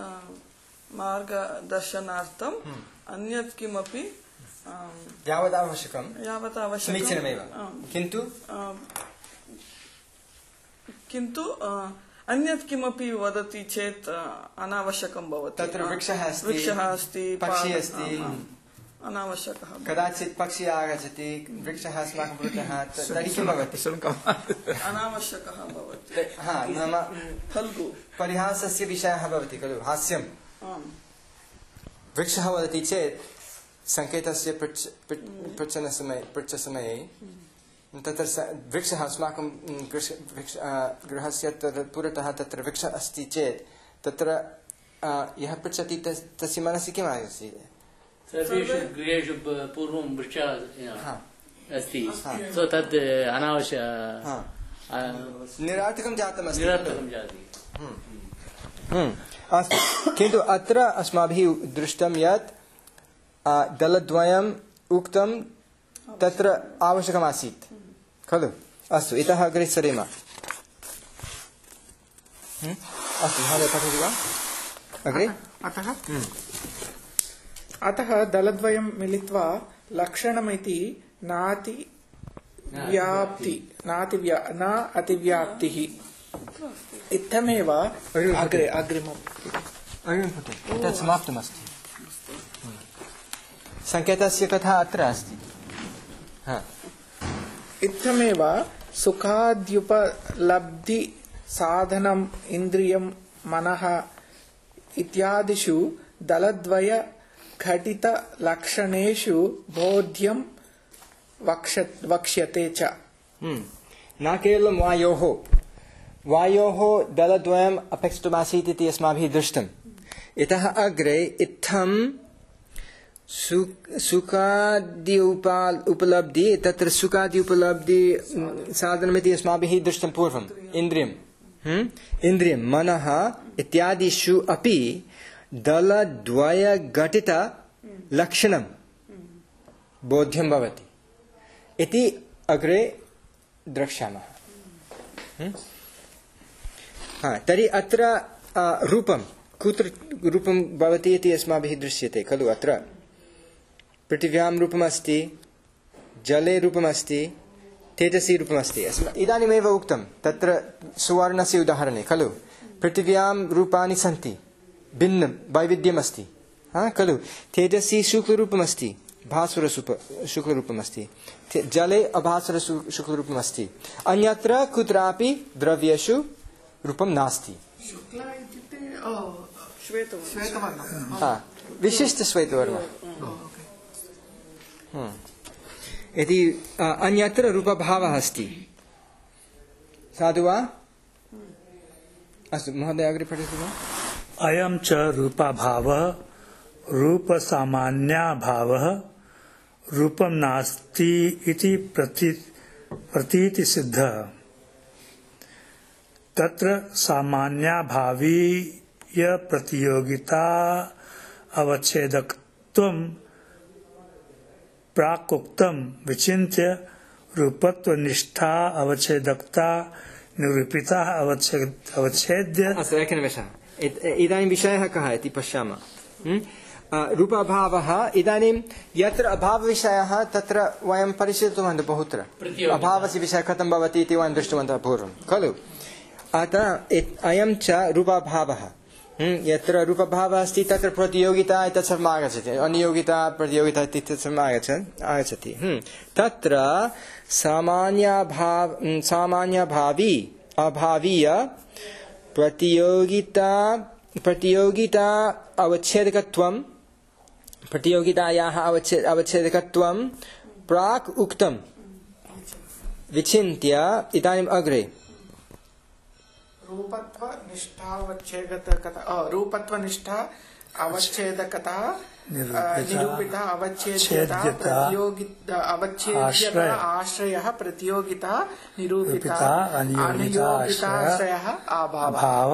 S6: मार्गदर्शनार्थम् अन्यत् किमपि
S1: यावत् आवश्यकं
S6: यावत् आवश्यकं
S1: समीचीनमेव किन्तु
S6: किन्तु अन्यत् किमपि वदति चेत् अनावश्यकं भवति।
S1: तत्र वृक्षः अस्ति
S6: वृक्षः अस्ति
S1: पक्षी अस्ति
S6: अनावश्यकः
S1: कदाचित् पक्षी आगच्छति वृक्षः अस्माकं पुरतः तर्हि किं भवति?
S6: अनावश्यकः भवति।
S1: हा नाम
S6: फल्गु
S1: परिहासस्य विषयः भवति खलु हास्यं। वृक्षः वदति चेत् सङ्केतस्य पृच्छनसमये पृच्छसमये तत्र वृक्षः अस्माकं गृहस्य पुरतः तत्र वृक्षः अस्ति चेत् तत्र यः पृच्छति तस्य मनसि किम् आगच्छति?
S2: सर्वेषु गृहेषु पूर्वं वृक्षः अस्ति सो तद् अनावश्यक
S1: निरार्थकं जातमस्ति।
S2: निरार्थकं जाति।
S1: अस्तु किन्तु अत्र अस्माभिः दृष्टं यत् दलद्वयम् उक्तं तत्र आवश्यकमासीत् खलु। अस्तु इतः अग्रे सरेम। अस्तु महोदय पठति वा अग्रे?
S5: अतः अतः दलद्वयं मिलित्वा लक्षणमिति नाति व्याप्ति नाति न अतिव्याप्तिः इत्थमेव अग्रे अग्रिमम्
S1: तत् समाप्तमस्ति। सङ्केतस्य कथा अत्र अस्ति।
S5: इत्थमेव सुखाद्युपलब्धि साधनम् इन्द्रियं मनः इत्यादिषु दलद्वय घटित लक्षणेषु बोध्यं वक्ष्यते च।
S1: न केवलं वायोः वायोः दलद्वयम् अपेक्षितमासीत् इति अस्माभिः दृष्टम्। इतः अग्रे इत्थं सुखादि उपलब्धि तत्र सुखादि उपलब्धि साधनमिति अस्माभिः दृष्टं पूर्वम् इन्द्रियम् इन्द्रियं मनः इत्यादिषु अपि दलद्वय घटित लक्षणं बोध्यं भवति इति अग्रे द्रक्ष्यामः। हा तर्हि अत्र रूपं कुत्र रूपं भवति इति अस्माभिः दृश्यते खलु। अत्र पृथिव्यां रूपमस्ति जले रूपमस्ति तेजसि रूपमस्ति। इदानीमेव उक्तं तत्र सुवर्णस्य उदाहरणे खलु पृथिव्यां रूपाणि सन्ति भिन्न वैविध्यमस्ति खलु। तेजसि शुक्लरूपमस्ति भास्वर शुक्लरूपमस्ति जले अभास्वर शुक्लरूपमस्ति अन्यत्र कुत्रापि द्रव्येषु रूपं नास्ति। विशिष्ट श्वेतवर्णः यदि अन्यत्र रूपभावः अस्ति। साधु वा? अस्तु महोदय अग्रे पठतु वा।
S4: अयं च रूपभावः रूप सामान्याभावः रूपं नास्ति इति प्रती प्रतीति सिद्धः। तत्र सामान्याभावीय प्रतियोगिता अवच्छेदकत्वं प्राक्-उक्तं विचिन्त्य रूपत्वनिष्ठा अवच्छेदकता निरूपिता अवच्छेद अवच्छेद्य।
S1: अस्तु, एकनिमेषः। इदानीं विषयः कः इति पश्यामः। रूपाभावः, इदानीं यत्र अभावविषयः तत्र वयं परिशीलितवन्तः बहुत्र। अभावस्य विषयः कथं भवति इति वयं दृष्टवन्तः पूर्वं, खलु? अतः अयं च रूपाभावः। यत्र रूपभावः अस्ति तत्र प्रतियोगिता इति सर्वम् आगच्छति, अनियोगिता प्रतियोगिता इति सर्वम् आगच्छति आगच्छति तत्र सामान्यभाव सामान्यभावी अभावीय प्रतियोगिता प्रतियोगिता अवच्छेदकत्वं प्रतियोगितायाः अवच्छेद अवच्छेदकत्वं प्राक् उक्तं विचिन्त्य इदानीम् अग्रे
S5: रूपत्व निष्ठावच्छेदकता रूपत्वनिष्ठा अवच्छेदकता निरूपिता अवच्छेद्यता प्रतियोगिता अवच्छेद्यता आश्रयः प्रतियोगिता निरूपिता अनियोगिताश्रयः अभावः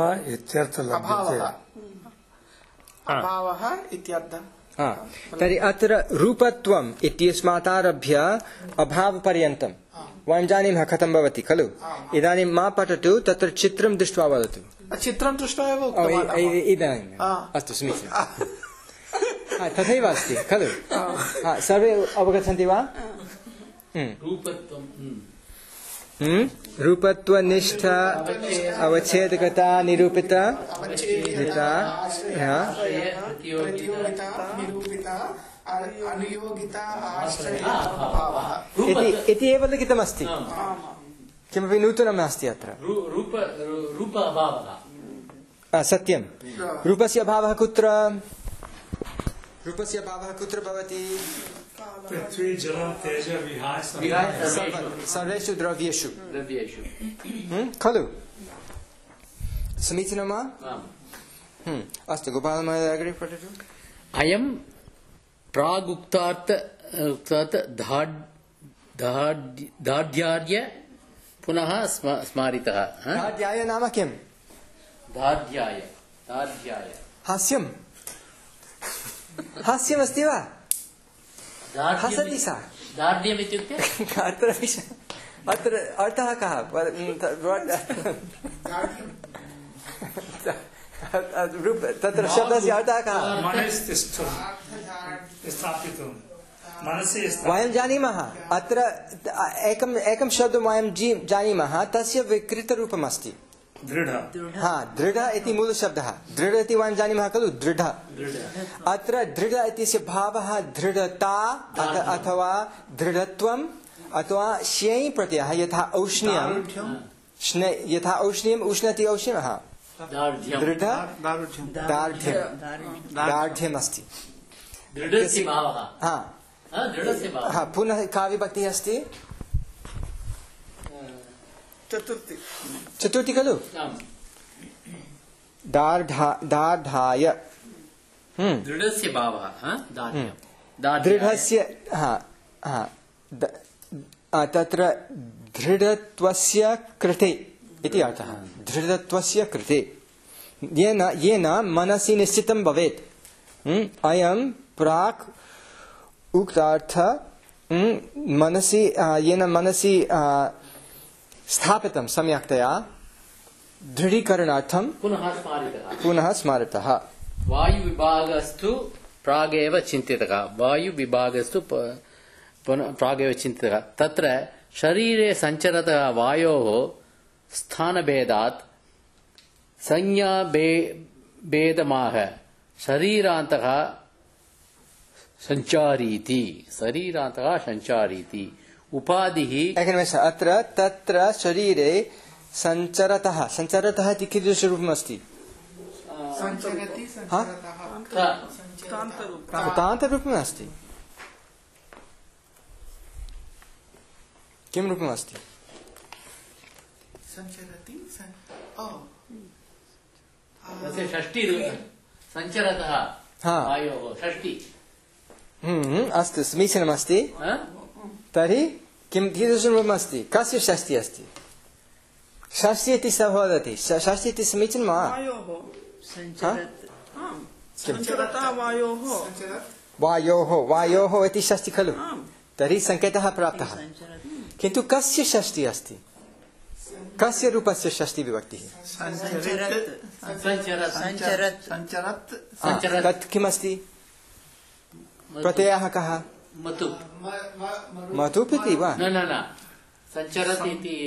S5: अभावः इत्यर्थः।
S1: तर्हि अत्र रूपत्वम् इत्यस्मात् आरभ्य अभावपर्यन्तं वयं जानीमः कथं भवति, खलु? इदानीं मा पठतु, तत्र चित्रं दृष्ट्वा वदतु।
S5: चित्रं दृष्ट्वा एव
S1: इदानीम् अस्तु, समीचीनं। तथैव अस्ति, खलु? सर्वे अवगच्छन्ति वा? रूपत्वनिष्ठा अवच्छेदकता निरूपिता इति एव लिखितमस्ति, किमपि नूतनं नास्ति अत्र। सत्यं, रूपस्य अभावः कुत्र रूपस्य अभावः कुत्र भवति?
S4: पृथ्वी जलं तेज विहाय
S1: सर्वेषु द्रव्येषु खलु? समीचीनं वा? अस्तु, गोपालमहोदय अग्रे पठतु।
S2: अयं प्रागुक्तार्थ दार्ढ्याय पुनः स्मारितः।
S1: दार्ढ्याय नाम किम्?
S2: दार्ढ्याय दार्ढ्याय
S1: हास्यं हास्यमस्ति वा? हसति सा।
S2: दार्ढ्यम् इत्युक्ते
S1: अत्र अत्र अर्थः कः? तत्र शब्दस्य अर्थः कः? वयं जानीमः, अत्र एकम् एकं शब्दं वयं जानीमः, तस्य विकृतरूपम् अस्ति
S4: दृढ।
S1: हा, दृढ इति मूलशब्दः। दृढ इति वयं जानीमः खलु, दृढ। अत्र दृढ इत्यस्य भावः दृढता अथवा दृढत्वम् अथवा श्यै प्रत्ययः, यथा औष्ण्यं यथा औष्ण्यम् उष्णति औष्ण्यः, दृढ दार्ढ्यं दार्ढ्यम् अस्ति। हा, पुनः का विभक्तिः अस्ति?
S5: चतुर्थी
S1: चतुर्थी खलु? दार्ढाय
S2: दृढस्य भावः
S1: दृढस्य तत्र दृढत्वस्य कृते इति अर्थः। दृढत्वस्य कृते येन येन मनसि निश्चितं भवेत्। अयं प्राक् उक्तार्थ मनसि येन मनसि स्थापितं सम्यक्तया दृढीकरणार्थं
S2: पुनः स्मारितः
S1: पुनः स्मारितः।
S2: वायुविभागस्तु प्रागेव चिन्तितः वायुविभागस्तु प्रागेव चिन्तितः। तत्र शरीरे सञ्चरतः वायोः स्थानभेदात् संज्ञाभेदमाह शरीरान्तः सञ्चारीति शरीरान्तः सञ्चारीति उपाधिः।
S1: एकनिमेषः, अत्र तत्र शरीरे सञ्चरतः सञ्चरतः इति कीदृशरूपम् अस्ति? उतान्तरूपम् अस्ति। किं रूपम् अस्ति?
S2: षष्ठी सञ्चरतः वायोः षष्टि
S1: अस्तु समीचीनमस्ति तर्हि किं कीदृशं रूपमस्ति कस्य षष्टिः अस्ति षष्टिः इति सः वदति षष्टिः इति समीचीनं वा
S6: सञ्चरतः वायोः
S1: वायोः वायोः इति षष्टिः खलु तर्हि सङ्केतः प्राप्तः किन्तु कस्य षष्टिः अस्ति कस्य रूपस्य षष्टिः विभक्तिः तत् किमस्ति प्रत्ययः कः
S2: मतु
S1: मतुप् इति वा
S2: न न न सञ्चरत् इति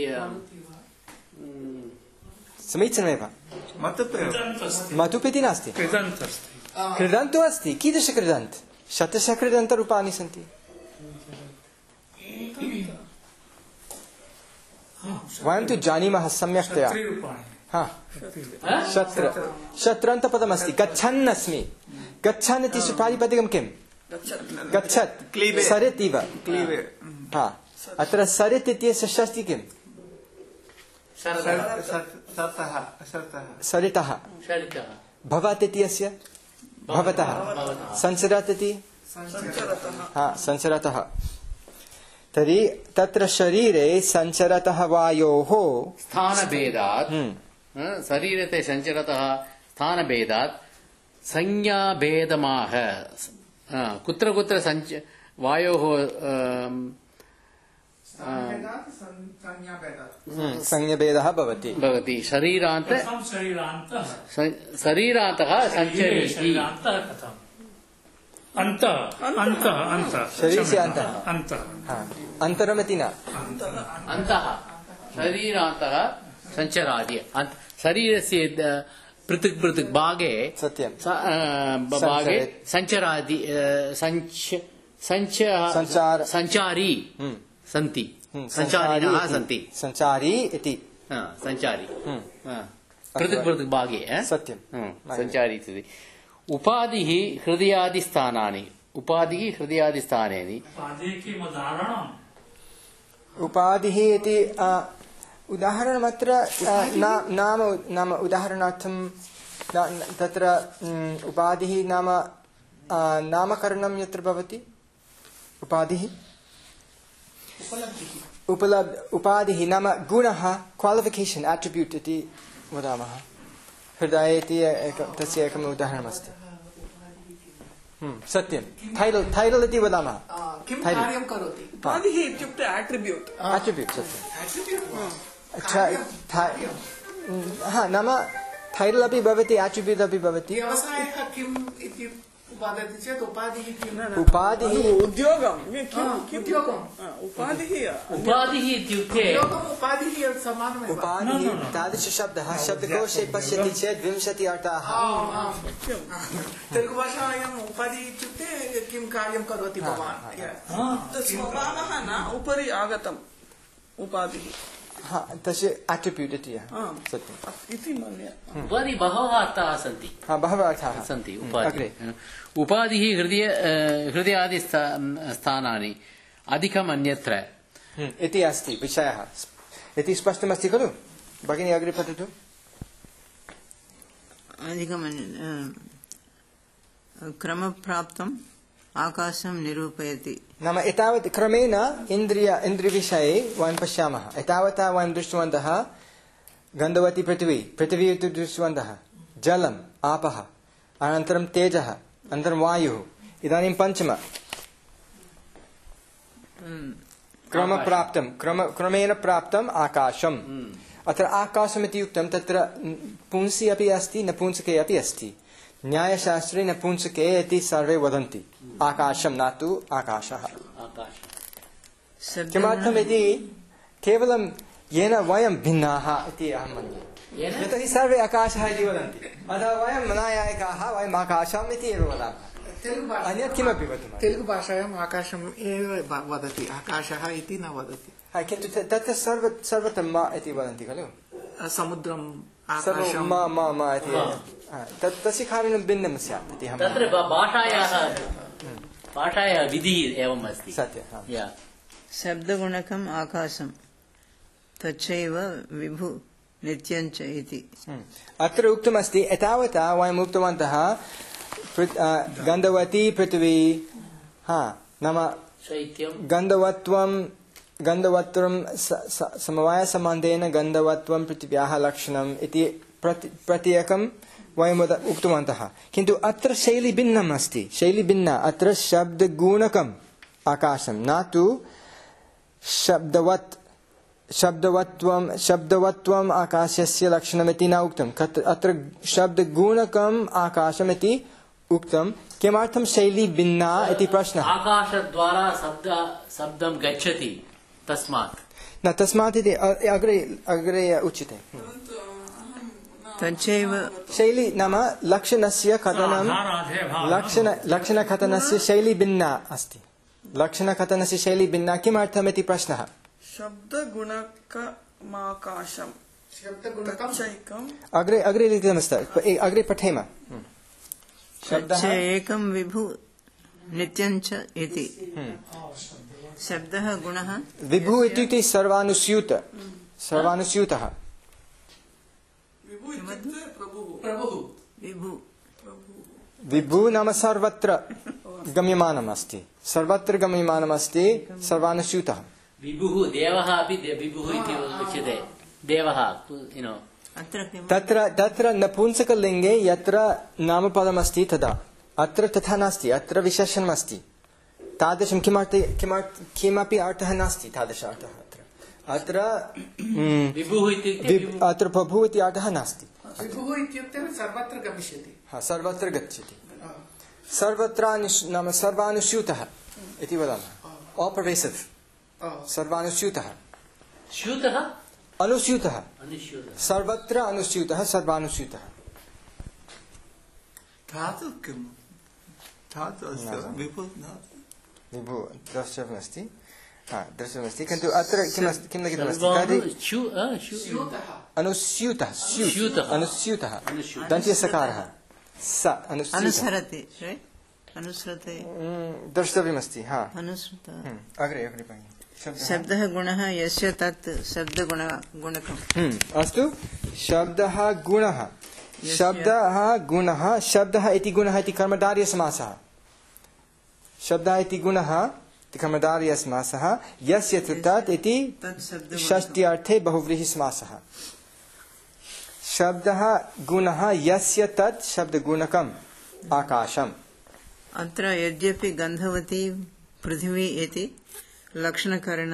S1: समीचीनमेव मतुप् इति नास्ति कृदन्तु अस्ति कीदृश कृदन्त् शतश कृदन्तरूपाणि सन्ति वयं तु जानीमः सम्यक्तया शत्र शत्रन्तपदमस्ति गच्छन् अस्मि गच्छन् इति प्रातिपदिकं किं गच्छत् सरित् इव अत्र सरित् इत्यस्य षष्टिः किं सरितः भवत् इत्यस्य भवतः सञ्चरत् इति सञ्चरतः तर्हि तत्र शरीरे सञ्चरतः वायोः
S2: स्थानभेदात् शरीरते सञ्चरतः स्थानभेदात् संज्ञाभेदमाह कुत्र कुत्र सञ्च वायोः
S1: संज्ञाभेदः भवति
S2: भवति शरीरान्त शरीरान्तः सञ्चरति
S1: शरीरस्य अन्तः अन्तरमिति न
S2: अन्तः शरीरान्तः सञ्चरादि शरीरस्य पृथक् पृथक् भागे
S1: सत्यं
S2: भागे सञ्चरादि सञ्चारी सन्ति सञ्चारिणः सन्ति
S1: सञ्चारी इति
S2: सञ्चारी पृथक् पृथक् भागे
S1: सत्यं
S2: सञ्चारी इति उपाधिः हृदयादिस्थानानि उपाधिः हृदयादिस्थानानि
S1: उपाधिः इति उदाहरणमत्र नाम नाम उदाहरणार्थं तत्र उपाधिः नाम नामकरणं यत्र भवति उपाधिः उपलब्ध उपाधिः नाम गुणः क्वालिफिकेशन् एट्रिब्यूट् इति वदामः हृदये इति तस्य एकम् उदाहरणमस्ति सत्यं टैटल् टैटल् इति वदामः
S6: किं कार्यं करोति उपाधिः इत्युक्ते एट्रिब्यूट्
S1: एट्रिब्यूट् सत्यं हा नाम टैटल् अपि भवति एट्रिब्यूट् अपि भवति
S5: व्यवसायः किम् इति वदति चेत् उपाधिः किम्
S1: उपाधिः
S6: उद्योगं
S5: उद्योगम्
S6: उपाधिः
S2: उपाधिः इत्युक्ते
S5: उपाधिः समानमेव
S1: उपाधिः तादृशशब्दः शब्दकोशे पश्यति चेत् विंशतिः अर्थाः
S5: तेलुगुभाषायाम् उपाधिः इत्युक्ते किं कार्यं करोति भवान्
S6: स्वभावः न उपरि आगतम् उपाधिः
S1: हा तस्य एट्रिब्यूट् इति सत्यम्
S6: इति मन्ये
S2: उपाधि बहवः अर्थाः सन्ति
S1: हा बहवः अर्थाः
S2: सन्ति उपाधिः उपाधिः हृदय हृदयादि स्थानानि अधिकम् अन्यत्र
S1: इति अस्ति विषयः इति स्पष्टमस्ति खलु भगिनी अग्रे पठतु
S7: अधिकम् क्रमप्राप्तम् आकाशं निरूपयति
S1: नाम एतावत् क्रमेण इन्द्रिय इन्द्रियविषये वयं पश्यामः एतावता वयं दृष्टवन्तः गन्धवती पृथिवी पृथिवी इति दृष्टवन्तः जलम् आपः अनन्तरं तेजः अनन्तरं वायुः इदानीं पञ्चम क्रमप्राप्तं क्रम क्रमेण प्राप्तम् आकाशम् अत्र आकाशम् इति उक्तं तत्र पुंसि अपि अस्ति नपुंसके अपि अस्ति न्यायशास्त्रे नपुंसके इति सर्वे वदन्ति आकाशं न तु आकाशः किमर्थमिति केवलं येन वयं भिन्नाः इति अहं मन्ये यतोहि सर्वे आकाशः इति वदन्ति अतः वयं न्यायिकाः वयम् आकाशम् इति एव वदामः अन्यत् किमपि वदामः
S5: तेलुगुभाषायाम् आकाशम् एव वदति आकाशः इति न वदति
S1: किन्तु तत्र सर्व सर्वत्र म इति वदन्ति खलु
S5: समुद्रं
S1: सर्वं म म म इति तत् तस्य कारणं भिन्नं स्यात् इति अहं
S2: तत्र भाषायाः भाषायाः विधिः एवम् अस्ति
S1: सत्यं
S7: शब्दगुणकम् आकाशं तच्चैव विभु नित्यञ्च इति
S1: अत्र उक्तमस्ति एतावता वयम् उक्तवन्तः गन्धवती पृथिवी हा नाम
S2: शैत्यं
S1: गन्धवत्वं गन्धवत्वं समवायसम्बन्धेन गन्धवत्वं पृथिव्याः लक्षणम् इति प्रति प्रत्येकं वयम् उक्तवन्तः किन्तु अत्र शैली भिन्नम् अस्ति शैली भिन्ना अत्र शब्दगुणकम् आकाशं न तु शब्दवत् शब्दवत्वं शब्दवत्वम् आकाशस्य लक्षणमिति न उक्तम् अत्र शब्दगुणकम् आकाशमिति उक्तं किमर्थं शैली भिन्ना इति प्रश्नः
S2: आकाशद्वारा शब्द शब्दं गच्छति तस्मात्
S1: न तस्मात् इति अग्रे अग्रे उच्यते
S7: तच्चैव
S1: शैली नाम लक्षणस्य कथनं लक्षण लक्षणकथनस्य शैली भिन्ना अस्ति लक्षणकथनस्य शैली भिन्ना किमर्थमिति प्रश्नः
S6: शब्दगुणकमाकाशं शब्दगुणकम्
S1: अग्रे अग्रे लिखितमस्ति अग्रे पठेम
S7: तच्च एकं विभु नित्यं च इति शब्दः गुणः
S1: विभु इत्युक्ते सर्वानुस्यूत सर्वानुस्यूतः
S7: विभु
S1: विभु नाम सर्वत्र गम्यमानम् अस्ति सर्वत्र गम्यमानम् अस्ति सर्वानुस्यूतः
S2: विभुः देवः अपि विभुः इति उच्यते देवः यु नो
S1: तत्र तत्र नपुंसकलिङ्गे यत्र नामपदमस्ति तदा अत्र तथा नास्ति अत्र विशेषणम् अस्ति तादृशं किमर्थ किमर्थ किमपि अर्थः नास्ति तादृश अर्थः अत्र अत्र
S2: विभुः इत्युक्ते
S1: अत्र प्रभुः इति अर्थः नास्ति
S6: विभुः इत्युक्ते सर्वत्र गमिष्यति
S1: हा सर्वत्र गच्छति सर्वत्र नाम सर्वानुस्यूतः इति वदामः ऑल परवेसिव सर्वानुस्यूतः
S2: स्यूतः
S1: अनुस्यूतः
S2: अनुस्यूतः
S1: सर्वत्र अनुस्यूतः सर्वानुस्यूतः
S3: धातु किं धातु अस्ति विभु
S1: विभु द्रष्टव्यमस्ति हा द्रष्टव्यमस्ति किन्तु अत्र किमस्ति किं लिखितमस्ति अनुस्यूतः स्यूतः अनुस्यूतः दन्त्यसकारः स अनुस्यूतः
S7: अनुसरति अनुसरते
S1: द्रष्टव्यमस्ति हा
S7: अनुसृतः
S1: अग्रे अग्रे पठेम
S7: शब्दः गुणः यस्य तत् शब्दगुण गुणकम्
S1: अस्तु शब्दः गुणः शब्दः गुणः शब्दः इति गुणः इति कर्मधारयसमासः शब्दः इति गुणः इति कर्मधारयसमासः यस्य तत् इति षष्ट्यर्थे बहुव्रीहिसमासः शब्दः गुणः यस्य तत् शब्दगुणकम् आकाशम्
S7: अत्र यद्यपि गन्धवती पृथिवी इति लक्षणकरण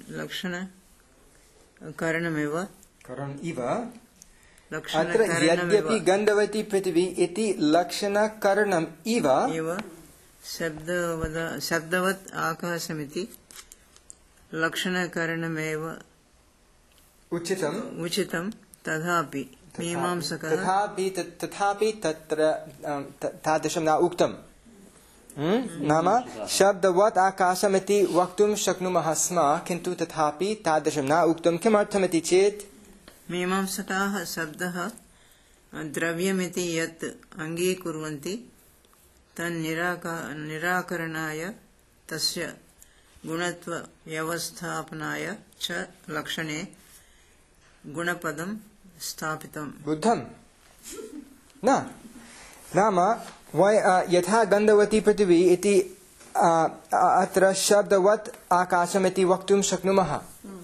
S7: लक्षणकरणमेव
S1: करणम् इव अत्र यद्यपि गन्धवती पृथिवी इति लक्षणकरणम् इव
S7: एव शब्दवद शब्दवत् आकाशमिति लक्षणकरणमेव
S1: उचितम्
S7: उचितं तथापि मीमांसकः
S1: तथापि तथापि तत्र तादृशं न उक्तम् नाम शब्दवत् आकाशमिति वक्तुं शक्नुमः स्म किन्तु तथापि तादृशं न उक्तं किमर्थमिति चेत्
S7: मीमांसकाः शब्दः द्रव्यमिति यत् अङ्गीकुर्वन्ति तन्निराका निराकरणाय तस्य गुणत्वव्यवस्थापनाय च लक्षणे गुणपदं स्थापितं
S1: बुद्धं न नाम वय यथा गन्धवती पृथिवी इति अत्र शब्दवत् आकाशमिति वक्तुं शक्नुमः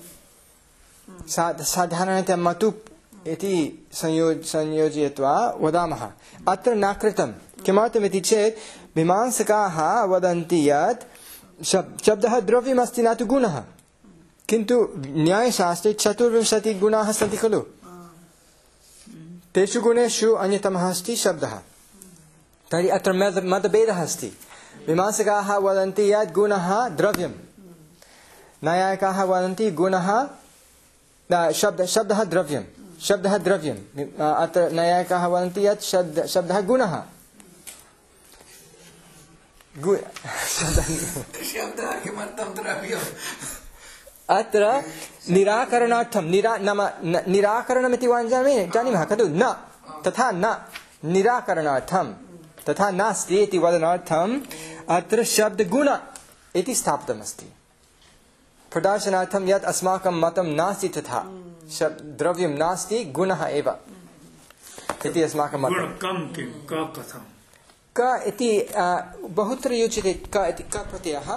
S1: साधारणतया मतुप् इति संयोज संयोजयित्वा वदामः अत्र न कृतं किमर्थमिति चेत् मीमांसकाः वदन्ति यत् शब्दः द्रव्यमस्ति न तु गुणः किन्तु न्यायशास्त्रे चतुर्विंशतिः गुणाः सन्ति खलु तेषु गुणेषु अन्यतमः अस्ति शब्दः तर्हि अत्र मतभेदः अस्ति मीमांसकाः वदन्ति यत् गुणः द्रव्यं न्यायिकाः वदन्ति गुणः शब्द शब्दः द्रव्यं शब्दः द्रव्यम् अत्र न्यायिकाः वदन्ति यत् शब्द शब्दः गुणः अत्र निराकरणार्थं निरा नाम निराकरणमिति वयं जानीमः खलु न तथा न निराकरणार्थं तथा नास्ति इति वदनार्थम् अत्र शब्दगुण इति स्थापितमस्ति प्रदर्शनार्थं यत् अस्माकं मतं नास्ति तथा द्रव्यं नास्ति गुणः एव इति अस्माकं मतं क इति बहुत्र युज्यते क इति क प्रत्ययः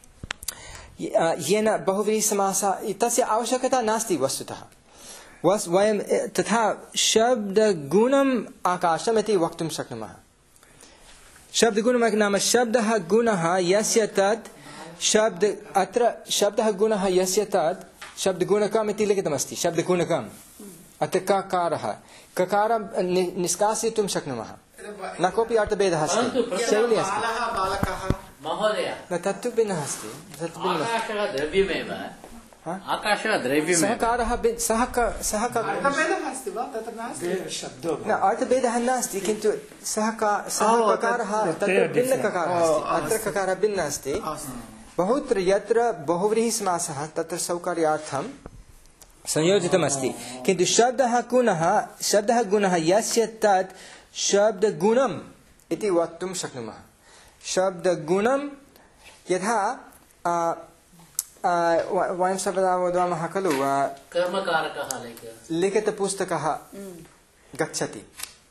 S1: येन बहुव्रीहिसमासः तस्य आवश्यकता नास्ति वस्तुतः वस् वयं तथा शब्दगुणम् आकाशम् इति वक्तुं शक्नुमः शब्दगुणम् नाम शब्दः गुणः यस्य तत् शब्द अत्र शब्दः गुणः यस्य तत् शब्दगुणकम् इति लिखितमस्ति शब्दगुणकम् अत्र ककारः ककारं निष्कासयितुं शक्नुमः न कोऽपि अर्थभेदः अस्ति शैली अस्ति
S2: महोदय
S1: तत्तु भिन्नः अस्ति तत्तु भिन्नः
S2: आकाशः द्रव्यमेव आकाशः द्रव्यमेव
S1: सहकारः सः सः
S5: अर्थभेदः अस्ति वा तत्र नास्ति
S1: न अर्थभेदः नास्ति किन्तु सः सः ककारः तत्र भिन्नककारः अस्ति अत्र ककारः भिन्नः अस्ति बहुत्र यत्र बहुव्रीहिसमासः तत्र सौकर्यार्थं संयोजितमस्ति किन्तु शब्दः गुणः शब्दः गुणः यस्य तत् शब्दगुणम् इति वक्तुं शक्नुमः शब्दगुणं यथा वयं सर्वदा वदामः खलु
S2: कर्मकारकः
S1: लिखितपुस्तकः गच्छति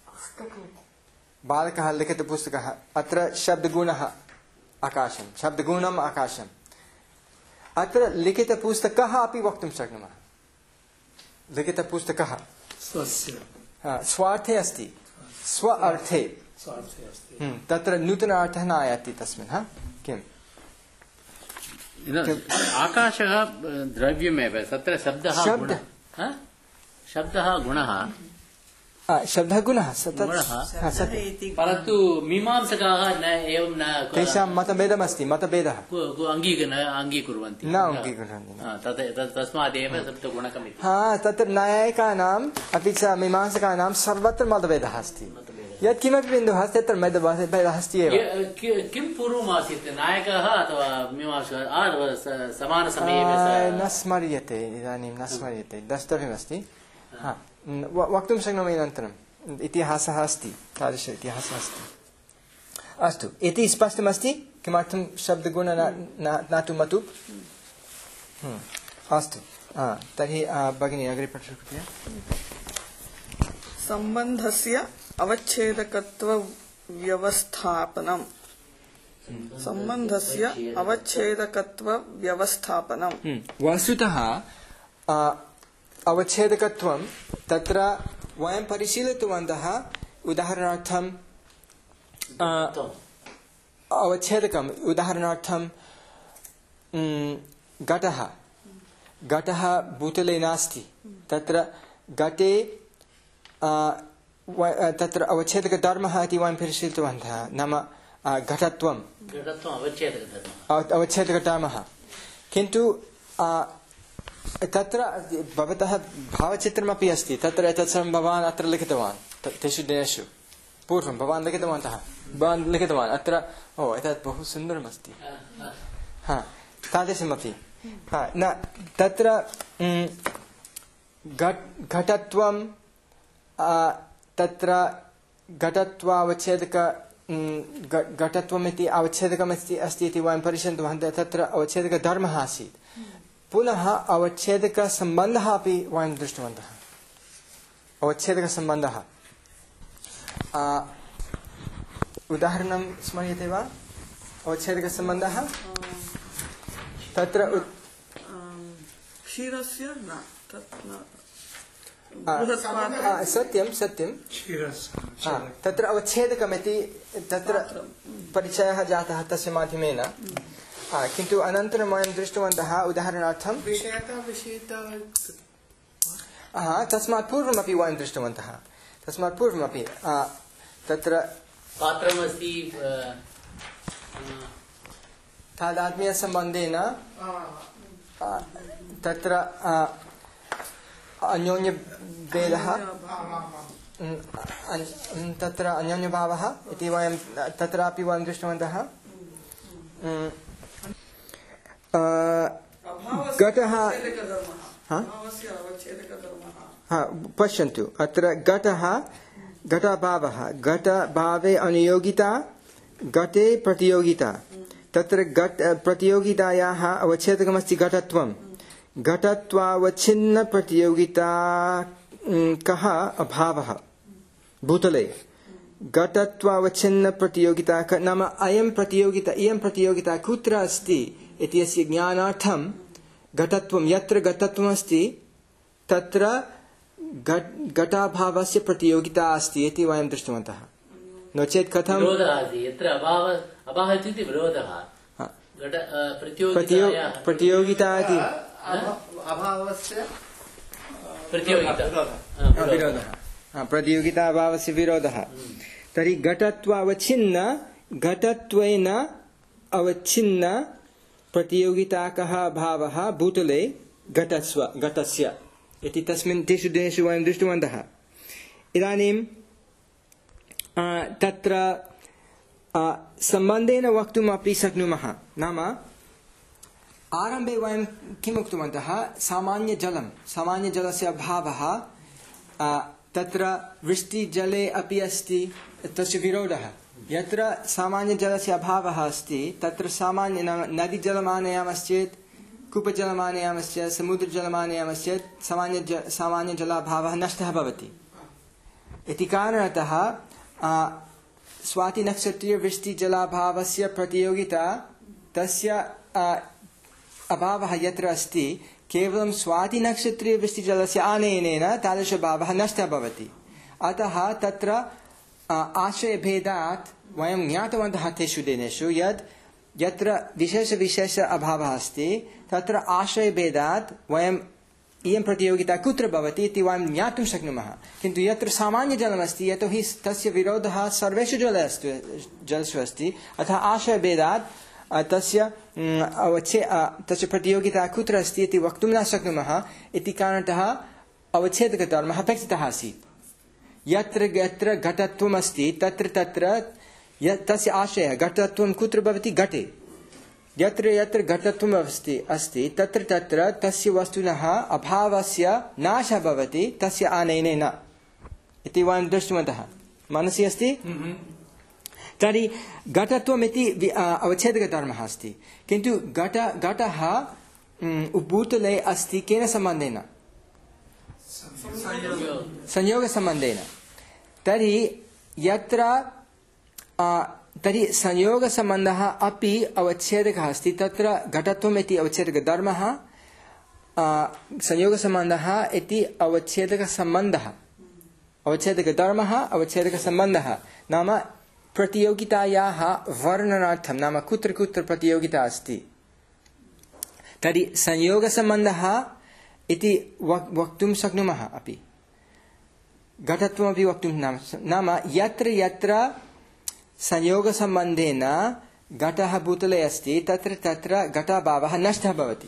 S1: बालकः लिखितपुस्तकः अत्र शब्दगुणः आकाशं शब्दगुणम् आकाशम् अत्र लिखितपुस्तकः अपि वक्तुं शक्नुमः लिखितपुस्तकः स्वस्य स्वार्थे अस्ति स्व अर्थे तत्र नूतन अर्थः न आयाति तस्मिन् किम्
S2: आकाशः द्रव्यमेव तत्र शब्दः गुणः शब्दः गुणः
S1: शब्दः गुणः
S2: परन्तु मीमांसकाः न एवं न
S1: तेषां मतभेदमस्ति मतभेदः
S2: अङ्गीकुर्वन्ति
S1: न अङ्गीकुर्वन्ति
S2: तस्मादेव शब्दगुणकम् इति
S1: हा तत्र न्यायिकानाम् अपि च मीमांसकानां सर्वत्र मतभेदः अस्ति यत्किमपि बिन्दुः अस्ति तत्र मतभेदः अस्ति एव
S2: किं पूर्वमासीत् नायकः अथवा मीमांसकः समानसमये
S1: न स्मर्यते इदानीं न स्मर्यते द्रष्टव्यमस्ति वक्तुं शक्नोमि अनन्तरम् इतिहासः अस्ति तादृश इतिहासः अस्ति अस्तु इति स्पष्टमस्ति किमर्थं शब्दगुणः न तु मतु अस्तु तर्हि भगिनी अग्रे पठतु कृपया
S6: सम्बन्धस्य अवच्छेदकत्व व्यवस्थापनम् सम्बन्धस्य अवच्छेदकत्व व्यवस्थापनम्
S1: वस्तुतः अवच्छेदकत्वं तत्र वयं परिशीलितवन्तः उदाहरणार्थं अवच्छेदकम् उदाहरणार्थं घटः घटः भूतले नास्ति तत्र घटे तत्र अवच्छेदकधर्मः इति वयं परिशीलितवन्तः नाम घटत्वं अवच्छेदकधर्मः किन्तु तत्र भवतः भावचित्रमपि अस्ति तत्र एतत् सर्वं भवान् अत्र लिखितवान् तेषु दिनेषु पूर्वं भवान् लिखितवन्तः भवान् लिखितवान् अत्र ओ एतत् बहु सुन्दरमस्ति हा तादृशमपि हा न तत्र घटत्वं तत्र घटत्वावच्छेदक घटत्वमिति अवच्छेदकमस्ति अस्ति इति वयं परिशीलितवन्तः तत्र अवच्छेदकधर्मः आसीत् पुनः अवच्छेदकसम्बन्धः अपि वयं दृष्टवन्तः अवच्छेदकसम्बन्धः उदाहरणं स्मर्यते वा अवच्छेदकसम्बन्धः तत्र
S6: क्षीरस्य न
S1: सत्यं सत्यं तत्र अवच्छेदकमिति तत्र परिचयः जातः तस्य माध्यमेन किन्तु अनन्तरं वयं दृष्टवन्तः उदाहरणार्थं तस्मात् पूर्वमपि वयं दृष्टवन्तः तस्मात् पूर्वमपि तत्र
S2: पात्रमस्ति
S1: तादात्म्यसम्बन्धेन तत्र अन्योन्यभेदः तत्र अन्योन्यभावः इति वयं तत्रापि वयं दृष्टवन्तः घटः पश्यन्तु अत्र घटः घटभावः घटभावे अनुयोगिता घटे प्रतियोगिता तत्र घट प्रतियोगितायाः अवच्छेदकमस्ति घटत्वं घटत्वावच्छिन्न प्रतियोगिता कः अभावः भूतले घटत्वावच्छिन्न प्रतियोगिता नाम अयं प्रतियोगिता इयं प्रतियोगिता कुत्र अस्ति इत्यस्य ज्ञानार्थं घटत्वं यत्र घटत्वम् अस्ति तत्र घटाभावस्य प्रतियोगिता अस्ति इति वयं दृष्टवन्तः। नो चेत् कथं
S2: विरोधः अस्ति यत्र अभाव अभावः इत्युक्ते विरोधः घट प्रतियोगितायाः
S1: प्रतियोगिता इति
S3: अभावस्य
S2: प्रतियोगिता
S1: विरोधः प्रतियोगिता अभावस्य विरोधः। तर्हि घटत्वावच्छिन्न घटत्वेन अवच्छिन्न प्रतियोगिताकः भावः भूतले घटस्व घटस्य इति तस्मिन् तेषु दिनेषु वयं दृष्टवन्तः। इदानीं तत्र सम्बन्धेन वक्तुमपि शक्नुमः। नाम आरम्भे वयं किम् उक्तवन्तः सामान्यजलं सामान्यजलस्य अभावः तत्र वृष्टिजले अपि अस्ति तस्य विरोधः। यत्र सामान्यजलस्य अभावः अस्ति तत्र सामान्य नदीजलमानयामश्चेत् कूपजलमानयामश्चेत् समुद्रजलमानयामश्चेत् सामान्य सामान्यजलाभावः नष्टः भवति। इति कारणतः स्वातिनक्षत्रीयवृष्टिजलाभावस्य प्रतियोगिता तस्य अभावः यत्र अस्ति केवलं स्वातिनक्षत्रीयवृष्टिजलस्य आनयनेन तादृशभावः नष्टः भवति। अतः तत्र आश्रयभेदात् वयं ज्ञातवन्तः तेषु दिनेषु यत् यत्र विशेषविशेष अभावः अस्ति तत्र आश्रयभेदात् वयं इयं प्रतियोगिता कुत्र भवति इति वयं ज्ञातुं शक्नुमः। किन्तु यत्र सामान्यजलमस्ति यतोहि तस्य विरोधः सर्वेषु जलेषु जलेषु अस्ति अतः आश्रयभेदात् तस्य अवच्छे तस्य प्रतियोगिता कुत्र अस्ति इति वक्तुं न शक्नुमः। इति कारणतः अवच्छेदकधर्मः अपेक्षितः आसीत्। यत्र यत्र घटत्वम् अस्ति तत्र तत्र तस्य आशयः घटत्वं कुत्र भवति घटे। यत्र यत्र घटत्वम् अस्ति अस्ति तत्र तत्र तस्य वस्तुनः अभावस्य नाशः भवति तस्य आनयनेन इति वयं दृष्टवन्तः। मनसि अस्ति? तर्हि घटत्वम् इति अवच्छेदकधर्मः अस्ति। किन्तु घट घटः भूतले अस्ति केन सम्बन्धेन? संयोगसम्बन्धेन। तर्हि यत्र तर्हि संयोगसम्बन्धः अपि अवच्छेदकः अस्ति। तत्र घटत्वम् इति अवच्छेदकधर्मः संयोगसम्बन्धः इति अवच्छेदकसम्बन्धः अवच्छेदकधर्मः अवच्छेदकसम्बन्धः नाम प्रतियोगितायाः वर्णनार्थं नाम कुत्र कुत्र प्रतियोगिता अस्ति तर्हि संयोगसम्बन्धः इति वक्तुं शक्नुमः। अपि घटत्वमपि वक्तुं नाम यत्र यत्र संयोगसम्बन्धेन घटः भूतले अस्ति तत्र तत्र घटाभावः नष्टः भवति।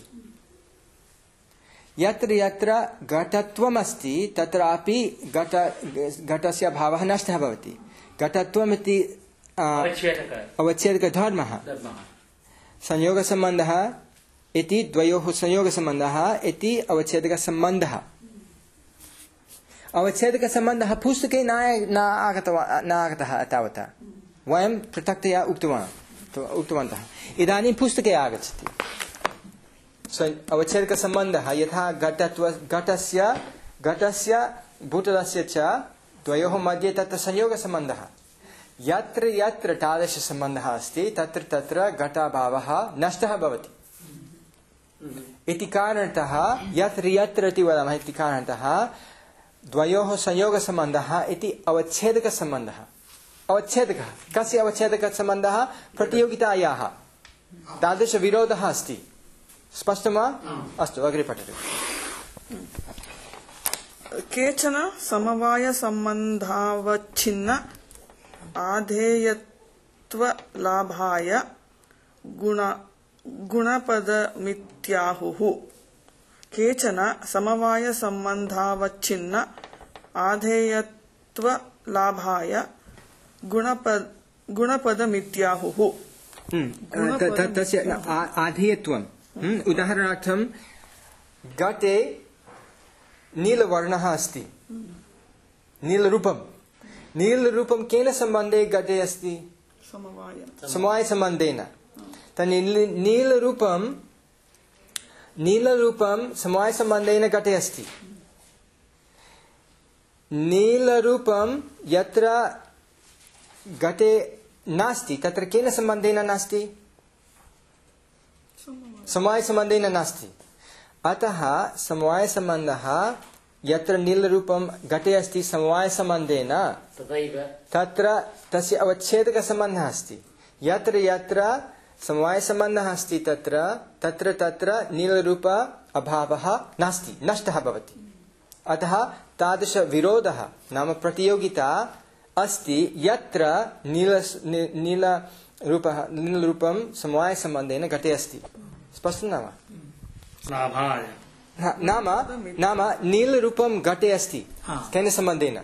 S1: यत्र यत्र घटत्वम् अस्ति तत्रापि घट घटस्य भावः नष्टः भवति। घटत्वम् इति अवच्छेदकधर्मः संयोगसम्बन्धः इति द्वयोः संयोगसम्बन्धः इति अवच्छेदकसम्बन्धः। अवच्छेदकसम्बन्धः पुस्तके न आगतवान् न आगतः तावता वयं पृथक्तया उक्तवान् उक्तवन्तः। इदानीं पुस्तके आगच्छति अवच्छेदकसम्बन्धः यथा घटत्व घटस्य घटस्य भूतलस्य च द्वयोः मध्ये तत्र संयोगसम्बन्धः। यत्र यत्र तादृशसम्बन्धः अस्ति तत्र तत्र घटाभावः नष्टः भवति। इति कारणतः यत्र यत्र इति वदामः इति कारणतः द्वयोः संयोगसम्बन्धः इति अवच्छेदकसम्बन्धः। अवच्छेदकः कस्य अवच्छेदकसम्बन्धः? प्रतियोगितायाः तादृशविरोधः अस्ति। स्पष्टं वा? अस्तु अग्रे पठतु।
S5: केचन समवायसम्बन्धावच्छिन्न आधेयत्वलाभाय गुण गुणपदमित्याहुः। केचन समवायसम्बन्धावच्छिन्न आधेयत्वलाभाय गुणपद गुणपदमित्याहुः।
S1: तस्य आधेयत्वम् उदाहरणार्थं घटे नीलवर्णः अस्ति नीलरूपं नीलरूपं केन सम्बन्धे घटे अस्ति? समवायसम्बन्धेन। तर्हि नीलरूपं नीलरूपं समवायसम्बन्धेन घटे अस्ति। नीलरूपं यत्र घटे नास्ति तत्र केन सम्बन्धेन नास्ति? समवायसम्बन्धेन नास्ति। अतः समवायसम्बन्धः यत्र नीलरूपं घटे अस्ति समवायसम्बन्धेन तत्र तस्य अवच्छेदकसम्बन्धः अस्ति। यत्र यत्र समवायसम्बन्धः अस्ति तत्र तत्र तत्र नीलरूप अभावः नास्ति, नष्टः भवति। अतः तादृशविरोधः नाम प्रतियोगिता अस्ति यत्र नील नीलरूपः नीलरूपं समवायसम्बन्धेन घटे अस्ति। स्पष्टं नाम
S4: लाभाय
S1: नाम नाम नीलरूपं घटे अस्ति केन सम्बन्धेन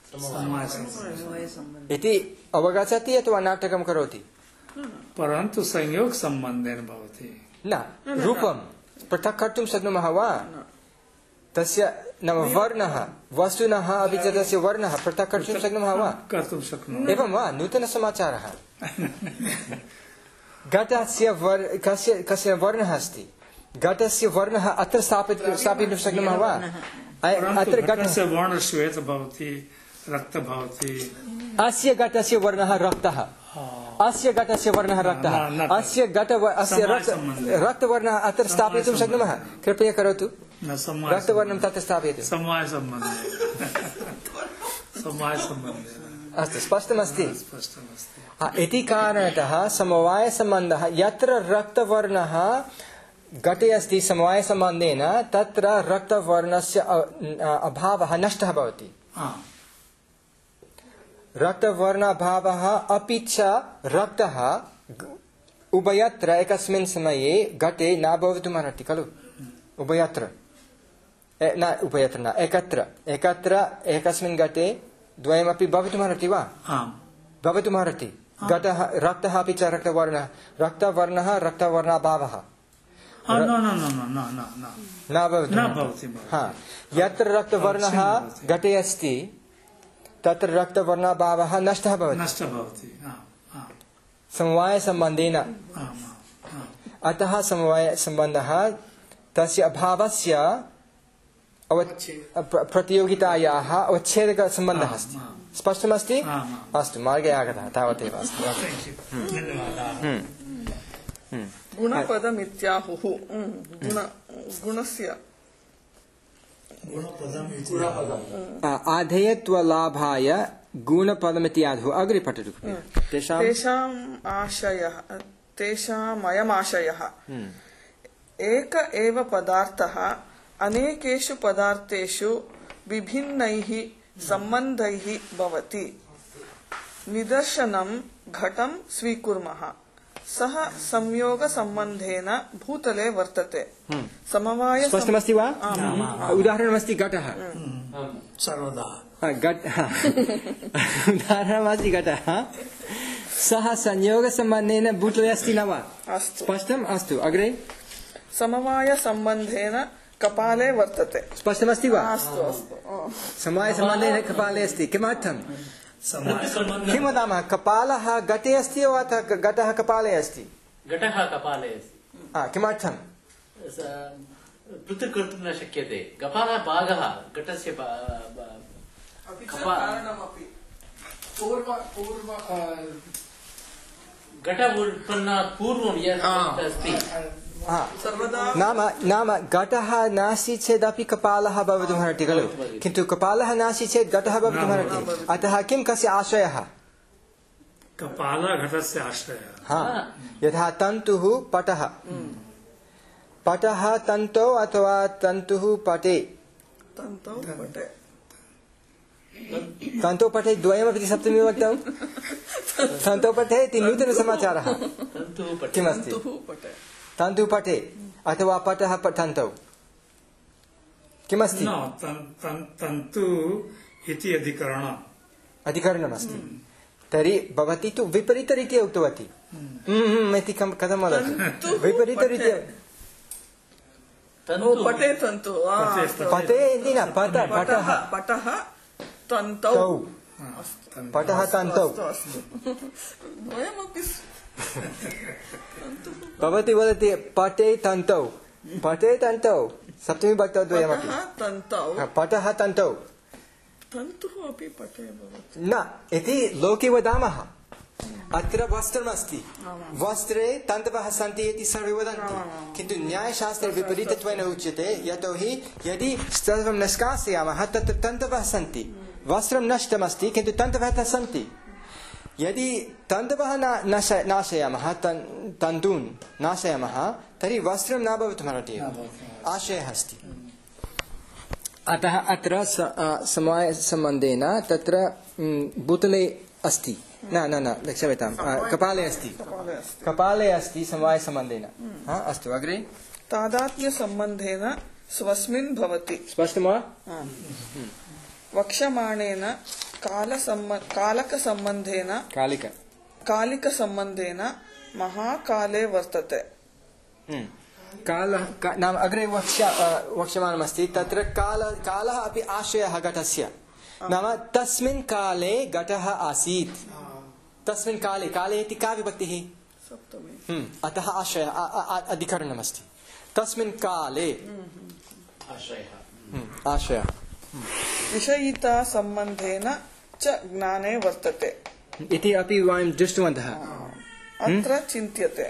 S1: इति अवगच्छति अथवा नाटकं करोति?
S4: परन्तु संयोग सम्बन्धेन भवति।
S1: न रूपं पृथक् कर्तुं शक्नुमः वा? तस्य नाम वर्णः वस्तुनः अपि च तस्य वर्णः पृथक् कर्तुं शक्नुमः वा?
S4: कर्तुं शक्नुमः।
S1: एवं वा? नूतनसमाचारः। घटस्य वर् कस्य कस्य वर्णः अस्ति? घटस्य वर्णः अत्र स्थापित स्थापयितुं शक्नुमः वा? अत्र
S4: घटस्य वर्णः श्वेत भवति, रक्त भवति।
S1: अस्य घटस्य वर्णः रक्तः, अस्य घटस्य वर्णः रक्तः, अस्य घट अस्य रक्तवर्णः अत्र स्थापयितुं शक्नुमः? कृपया करोतु। रक्तवर्णं तत्र स्थापयतु।
S4: समवायसम्बन्धे समवायसम्बन्धे
S1: अस्तु, स्पष्टमस्ति। इति कारणतः समवायसम्बन्धः यत्र रक्तवर्णः घटे अस्ति समवायसम्बन्धेन तत्र रक्तवर्णस्य अभावः नष्टः भवति। रक्तवर्णाभावः अपि च रक्तः उभयत्र एकस्मिन् समये घटे न भवितुमर्हति खलु? उभयत्र न उभयत्र न एकत्र एकत्र एकस्मिन् घटे द्वयमपि भवितुमर्हति वा? भवितुमर्हति। घटः रक्तः अपि च रक्तवर्णः, रक्तवर्णः रक्तवर्णाभावः न भवति। यत्र रक्तवर्णः घटे अस्ति तत्र रक्तवर्णाभावः नष्टः भवति समवायसम्बन्धेन। अतः समवायसम्बन्धः तस्य अभावस्य प्रतियोगितायाः अवच्छेदकसम्बन्धः अस्ति। स्पष्टमस्ति? अस्तु, मार्गे आगतः, तावदेव अस्ति।
S6: गुणपदमित्याहुः गुणस्य
S1: आधेयत्वलाभाय गुणपदमित्याहुः। अग्रे पठतु।
S6: तेषाम् आशयः तेषामयमाशयः एक एव पदार्थः अनेकेषु पदार्थेषु विभिन्नैः सम्बन्धैः भवति। निदर्शनं घटं स्वीकुर्मः। सः संयोगसम्बन्धेन भूतले वर्तते। समवाय
S1: स्पष्टमस्ति वा? उदाहरणमस्ति घटः।
S4: सर्वदा
S1: उदाहरणमस्ति घटः। सः संयोगसम्बन्धेन भूतले अस्ति न वा? स्पष्टम्? अस्तु, अग्रे।
S6: समवायसम्बन्धेन कपाले वर्तते।
S1: स्पष्टमस्ति वा?
S6: अस्तु अस्तु।
S1: समवायसम्बन्धेन कपाले अस्ति। किमर्थम्? किं वदामः? कपालः घटे अस्ति वा घटः कपाले अस्ति?
S2: घटः कपाले अस्ति।
S1: किमर्थं?
S2: पृथक् कर्तुं न शक्यते। कपालः भागः घटस्य घट उत्पन्नात् पूर्वं यत् अस्ति
S1: नाम नाम घटः नास्ति चेदपि कपालः भवितुमर्हति खलु? किन्तु कपालः नास्ति चेत् घटः भवितुमर्हति। अतः किं कस्य आश्रयः?
S4: कपालः घटस्य आश्रयः।
S1: यथा तन्तुः पटः, पटः तन्तौ अथवा तन्तुः पटे। तन्तौ पटे द्वयमपि सप्तमी विभक्तौ। तन्तौ पटे इति नूतनसमाचारः किमस्ति? तन्तु पटे अथवा पटः तन्तौ किमस्ति?
S4: तन्तु इति अधिकरणम्
S1: अधिकरणमस्ति। तर्हि भवती तु विपरीतरीत्या उक्तवती। इति कथं वदति? विपरीतरीत्या
S6: पटे तन्तु
S1: पटे इति न पट पटः
S6: पटः तन्तौ
S1: पटः तन्तौ भवती वदति पटे तन्तौ पटे तन्तौ सप्तमी विभक्तौ द्वयमपि। पटः तन्तौ
S6: तन्तुः अपि पटे भवति
S1: न इति लोके वदामः। अत्र वस्त्रमस्ति, वस्त्रे तन्तवः सन्ति इति सर्वे वदन्ति, किन्तु न्यायशास्त्रे विपरीतत्वेन उच्यते, यतोहि यदि सर्वं निष्कासयामः तत्र तन्तवः सन्ति, वस्त्रं नष्टमस्ति किन्तु तन्तवः तु सन्ति। यदि तन्तवः नाशयामः, तन्तून् नाशयामः, तर्हि वस्त्रं न भवितुमर्हति एव, आशयः अस्ति। अतः अत्र समवायसम्बन्धेन तत्र भूतले अस्ति, न न न क्षम्यतां, कपाले अस्ति, कपाले अस्ति समवायसम्बन्धेन। अस्तु, अग्रे।
S6: तादात्म्यसम्बन्धेन स्वस्मिन् भवति।
S1: स्पष्टं वा?
S6: वक्ष्यमाणेन कालकसम्बन्धेन
S1: कालिक
S6: कालिकसम्बन्धेन महाकाले वर्तते।
S1: कालः नाम अग्रे वक्ष्य वक्ष्यमाणमस्ति, तत्र काल कालः अपि आशयः घटस्य, नाम तस्मिन् काले घटः आसीत्, तस्मिन् काले, काले इति का विभक्तिः? सप्तमी। अतः आशयः अधिकरणमस्ति, तस्मिन् काले आशयः आशयः
S6: विषयिता सम्बन्धेन च ज्ञाने वर्तते
S1: इति अपि वयं दृष्टवन्तः।
S6: अत्र चिन्त्यते।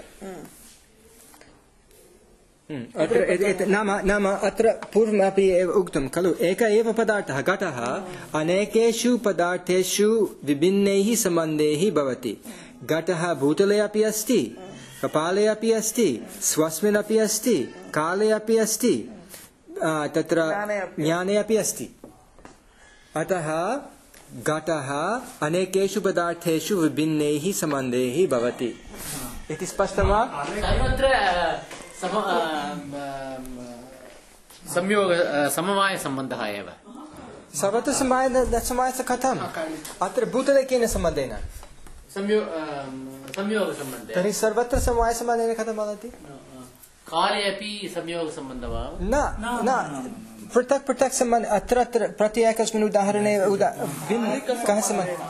S1: अत्र नाम नाम अत्र पूर्वमपि एव उक्तं खलु, एक एव पदार्थः घटः अनेकेषु पदार्थेषु विभिन्नैः सम्बन्धैः भवति। घटः भूतले अपि अस्ति, कपाले अपि अस्ति, स्वस्मिन् अपि अस्ति, काले अपि अस्ति, तत्र ज्ञाने अपि अस्ति। अतः घटः अनेकेषु पदार्थेषु विभिन्नैः सम्बन्धैः भवति इति स्पष्टं वा?
S2: संयोग समवाय सम्बन्धः एव
S1: सर्वत्र समवाय समवायः कथम्? अत्र भूतले केन सम्बन्धेन?
S2: संयोग संयोग सम्बन्धः।
S1: तर्हि सर्वत्र समवाय सम्बन्धेन कथं वदति?
S2: काले अपि संयोग सम्बन्धः वा?
S1: न न, पृथक् पृथक् सम्बन्ध। अत्र अत्र प्रति एकस्मिन् उदाहरणे कः सम्बन्धः?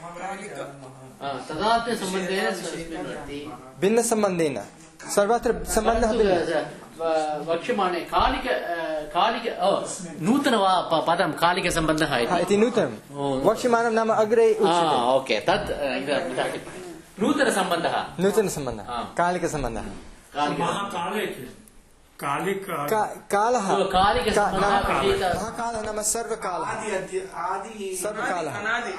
S1: भिन्नसम्बन्धेन सर्वत्र सम्बन्धः
S2: वक्ष्यमाणे कालिक कालिक नूतन वा पदं कालिकसम्बन्धः
S1: इति नूतनं वक्ष्यमाणं नाम अग्रे उच्यते।
S2: ओके, तत् नूतनसम्बन्धः
S1: नूतनसम्बन्धः कालिकसम्बन्धः। कालः कालः नाम सर्वकालः, सर्वकालः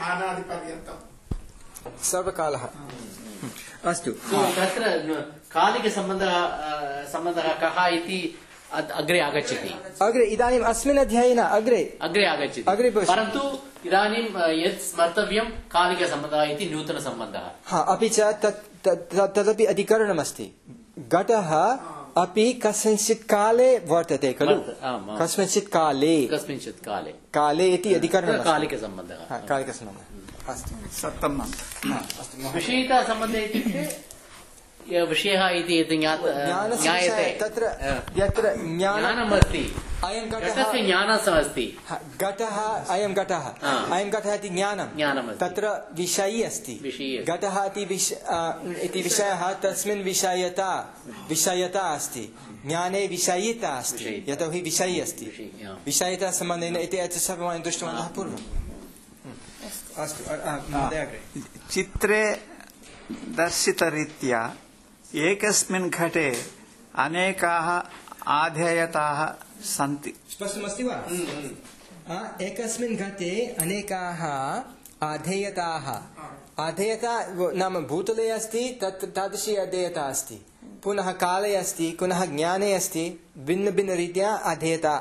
S1: सर्वकालः। अस्तु,
S2: तत्र कालिकसम्बन्धः सम्बन्धः कः इति अग्रे आगच्छति।
S1: अग्रे इदानीम् अस्मिन् अध्याये न अग्रे
S2: अग्रे आगच्छति,
S1: अग्रे
S2: परन्तु इदानीं यत् स्मर्तव्यं कालिकसम्बन्धः इति नूतनसम्बन्धः।
S1: हा, अपि च तत् तदपि अधिकरणमस्ति। घटः अपि कस्मिंश्चित् काले वर्तते खलु, कस्मिंश्चित् काले
S2: कस्मिंश्चित् काले
S1: काले इति अधिकरणं
S2: कालिकसम्बन्धः।
S1: कालिकसम्बन्धः अस्तु,
S3: सप्तमम्।
S2: विषयितासम्बन्धः इत्युक्ते विषयः इति ज्ञायते,
S1: तत्र यत्र
S2: ज्ञानमस्ति,
S1: अयं
S2: घटस्य ज्ञानमस्ति,
S1: घटः अयं घटः अयं घटः इति ज्ञानं, तत्र विषयी अस्ति। घटः इति विषयः, तस्मिन् विषयता विषयता अस्ति, ज्ञाने विषयिता अस्ति, यतोहि विषयी अस्ति, विषयिता सम्बन्धेन इति एतत् सर्वं वयं दृष्टवन्तः पूर्वम्। अस्तु, महोदय अग्रे।
S3: चित्रे दर्शितरीत्या एकस्मिन् घटे अनेकाः आधेयताः सन्ति।
S1: स्पष्टमस्ति वा? एकस्मिन् घटे अनेकाः आधेयताः, आधेयता नाम भूतले अस्ति, तत् तादृशी अधेयता अस्ति, पुनः काले अस्ति, पुनः ज्ञाने अस्ति, भिन्न भिन्न रीत्या अधेयता।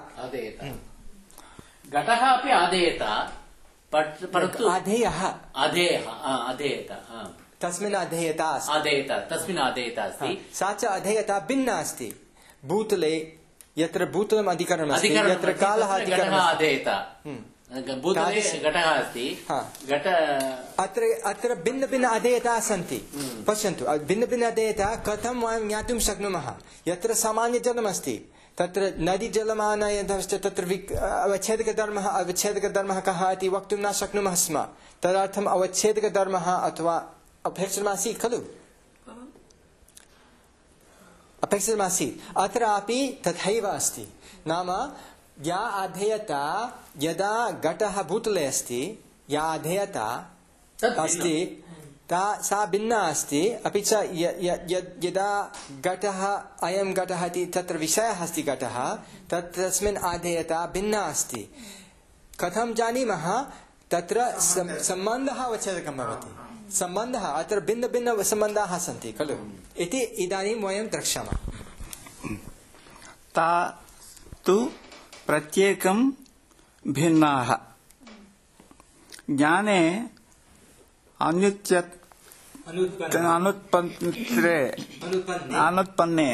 S2: घटः अपि आधेयता, परन्तु
S1: अधेयः
S2: अधेयः अधेयता
S1: तस्मिन् अधेयता अस्ति,
S2: अधेयता तस्मिन् अधेयता अस्ति,
S1: सा च अधेयता भिन्ना अस्ति। भूतले यत्र भूतलम् अधिकरणमस्ति, यत्र कालः अधिकरणमस्ति, अधेयता
S2: भूतले घटः अस्ति, घट
S1: अत्र अत्र भिन्न भिन्न अधेयता सन्ति। पश्यन्तु, भिन्न भिन्न अधेयता कथं वयं ज्ञातुं शक्नुमः? यत्र सामान्यजलमस्ति, तत्र नदीजलमानय तत्र अवच्छेदकधर्मः अवच्छेदकधर्मः कः इति वक्तुं न शक्नुमः स्म। तदर्थम् अवच्छेदकधर्मः अथवा अपेक्षितमासीत् खलु, अपेक्षितमासीत्। अत्रापि तथैव अस्ति, नाम या अधेयता यदा घटः भूतले अस्ति या अधेयता अस्ति ता सा भिन्ना अस्ति अपि च यदा घटः अयं घटः इति तत्र विषयः अस्ति घटः तत् तस्मिन् अधेयता भिन्ना अस्ति कथं जानीमः तत्र सम्बन्धः अवच्छेदकं भवति सम्बन्धः अत्र भिन्न भिन्न सम्बन्धाः सन्ति खलु इति इदानीं वयं द्रक्ष्यामः
S3: ता तु प्रत्येकं भिन्नाः ज्ञाने अनुच्यत अनुत्पन्ने अनुत्पन्ने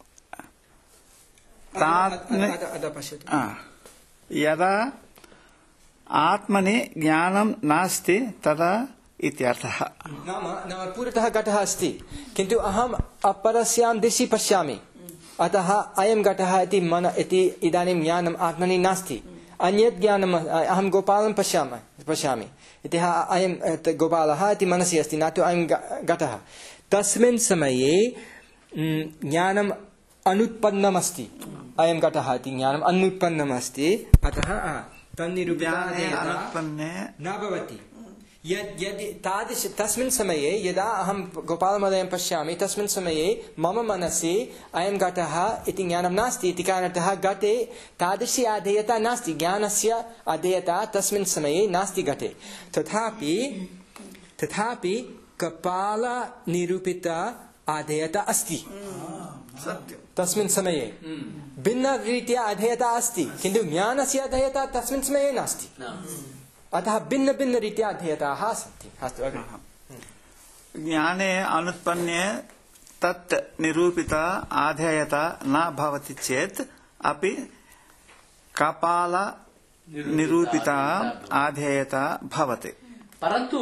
S3: यदा आत्मनि ज्ञानं नास्ति तदा इत्यर्थः
S1: नाम नाम पुरतः घटः अस्ति किन्तु अहम् अपरस्यां दिशि पश्यामि अतः अयं घटः इति मन इति इदानीं ज्ञानम् आत्मनि नास्ति अन्यत् ज्ञानम् अहं गोपालं पश्यामि पश्यामि इति अयं गोपालः इति मनसि अस्ति न तु अयं घटः तस्मिन् समये ज्ञानम् अनुत्पन्नमस्ति अयं घटः इति ज्ञानम् अनुत्पन्नमस्ति अतः तन्निरूपणे न भवति यद् यदि तादृश तस्मिन् समये यदा अहं गोपालमहोदयं पश्यामि तस्मिन् समये मम मनसि अयं घटः इति ज्ञानं नास्ति इति कारणतः घटे तादृशी अधेयता नास्ति ज्ञानस्य अधेयता तस्मिन् समये नास्ति घटे तथापि तथापि कपालनिरूपिता अधेयता अस्ति तस्मिन् समये भिन्नरीत्या अधेयता अस्ति किन्तु ज्ञानस्य अधेयता तस्मिन् समये नास्ति अतः भिन्न भिन्न रीत्या अध्येताः सन्ति अस्तु अग्रे
S3: ज्ञाने अनुत्पन्ने तत् निरूपिता आधेयता न भवति चेत् अपि कपाल निरूपिता आधेयता भवति
S2: परन्तु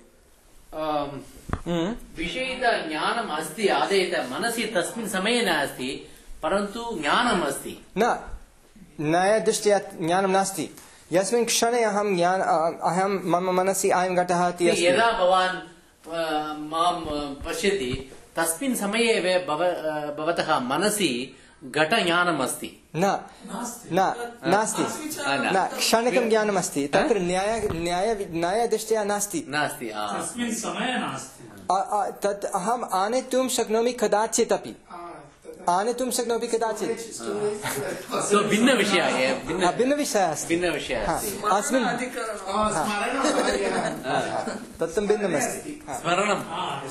S2: विषयिता ज्ञानम् अस्ति आधेयता मनसि तस्मिन् समये नास्ति परन्तु ज्ञानम् अस्ति
S1: न न्यायदृष्ट्या ज्ञानं नास्ति यस्मिन् क्षणे अहं ज्ञान अहं मम मनसि अयं घटः इति अस्ति
S2: यदा भवान् मां पश्यति तस्मिन् समये एव भवतः मनसि घटज्ञानम् अस्ति
S1: न न नास्ति न क्षणिकं ज्ञानम् अस्ति तत्र न्याय न्याय न्यायदृष्ट्या नास्ति
S2: नास्ति
S4: तस्मिन् समये नास्ति
S1: तत् अहम् आनेतुं शक्नोमि कदाचित् अपि आनेतुं शक्नोमि कदाचित्
S2: भिन्नविषयः
S1: भिन्नविषयः अस्ति
S2: भिन्नविषयः
S1: अस्मिन् तत्तु भिन्नमस्ति
S2: स्मरणं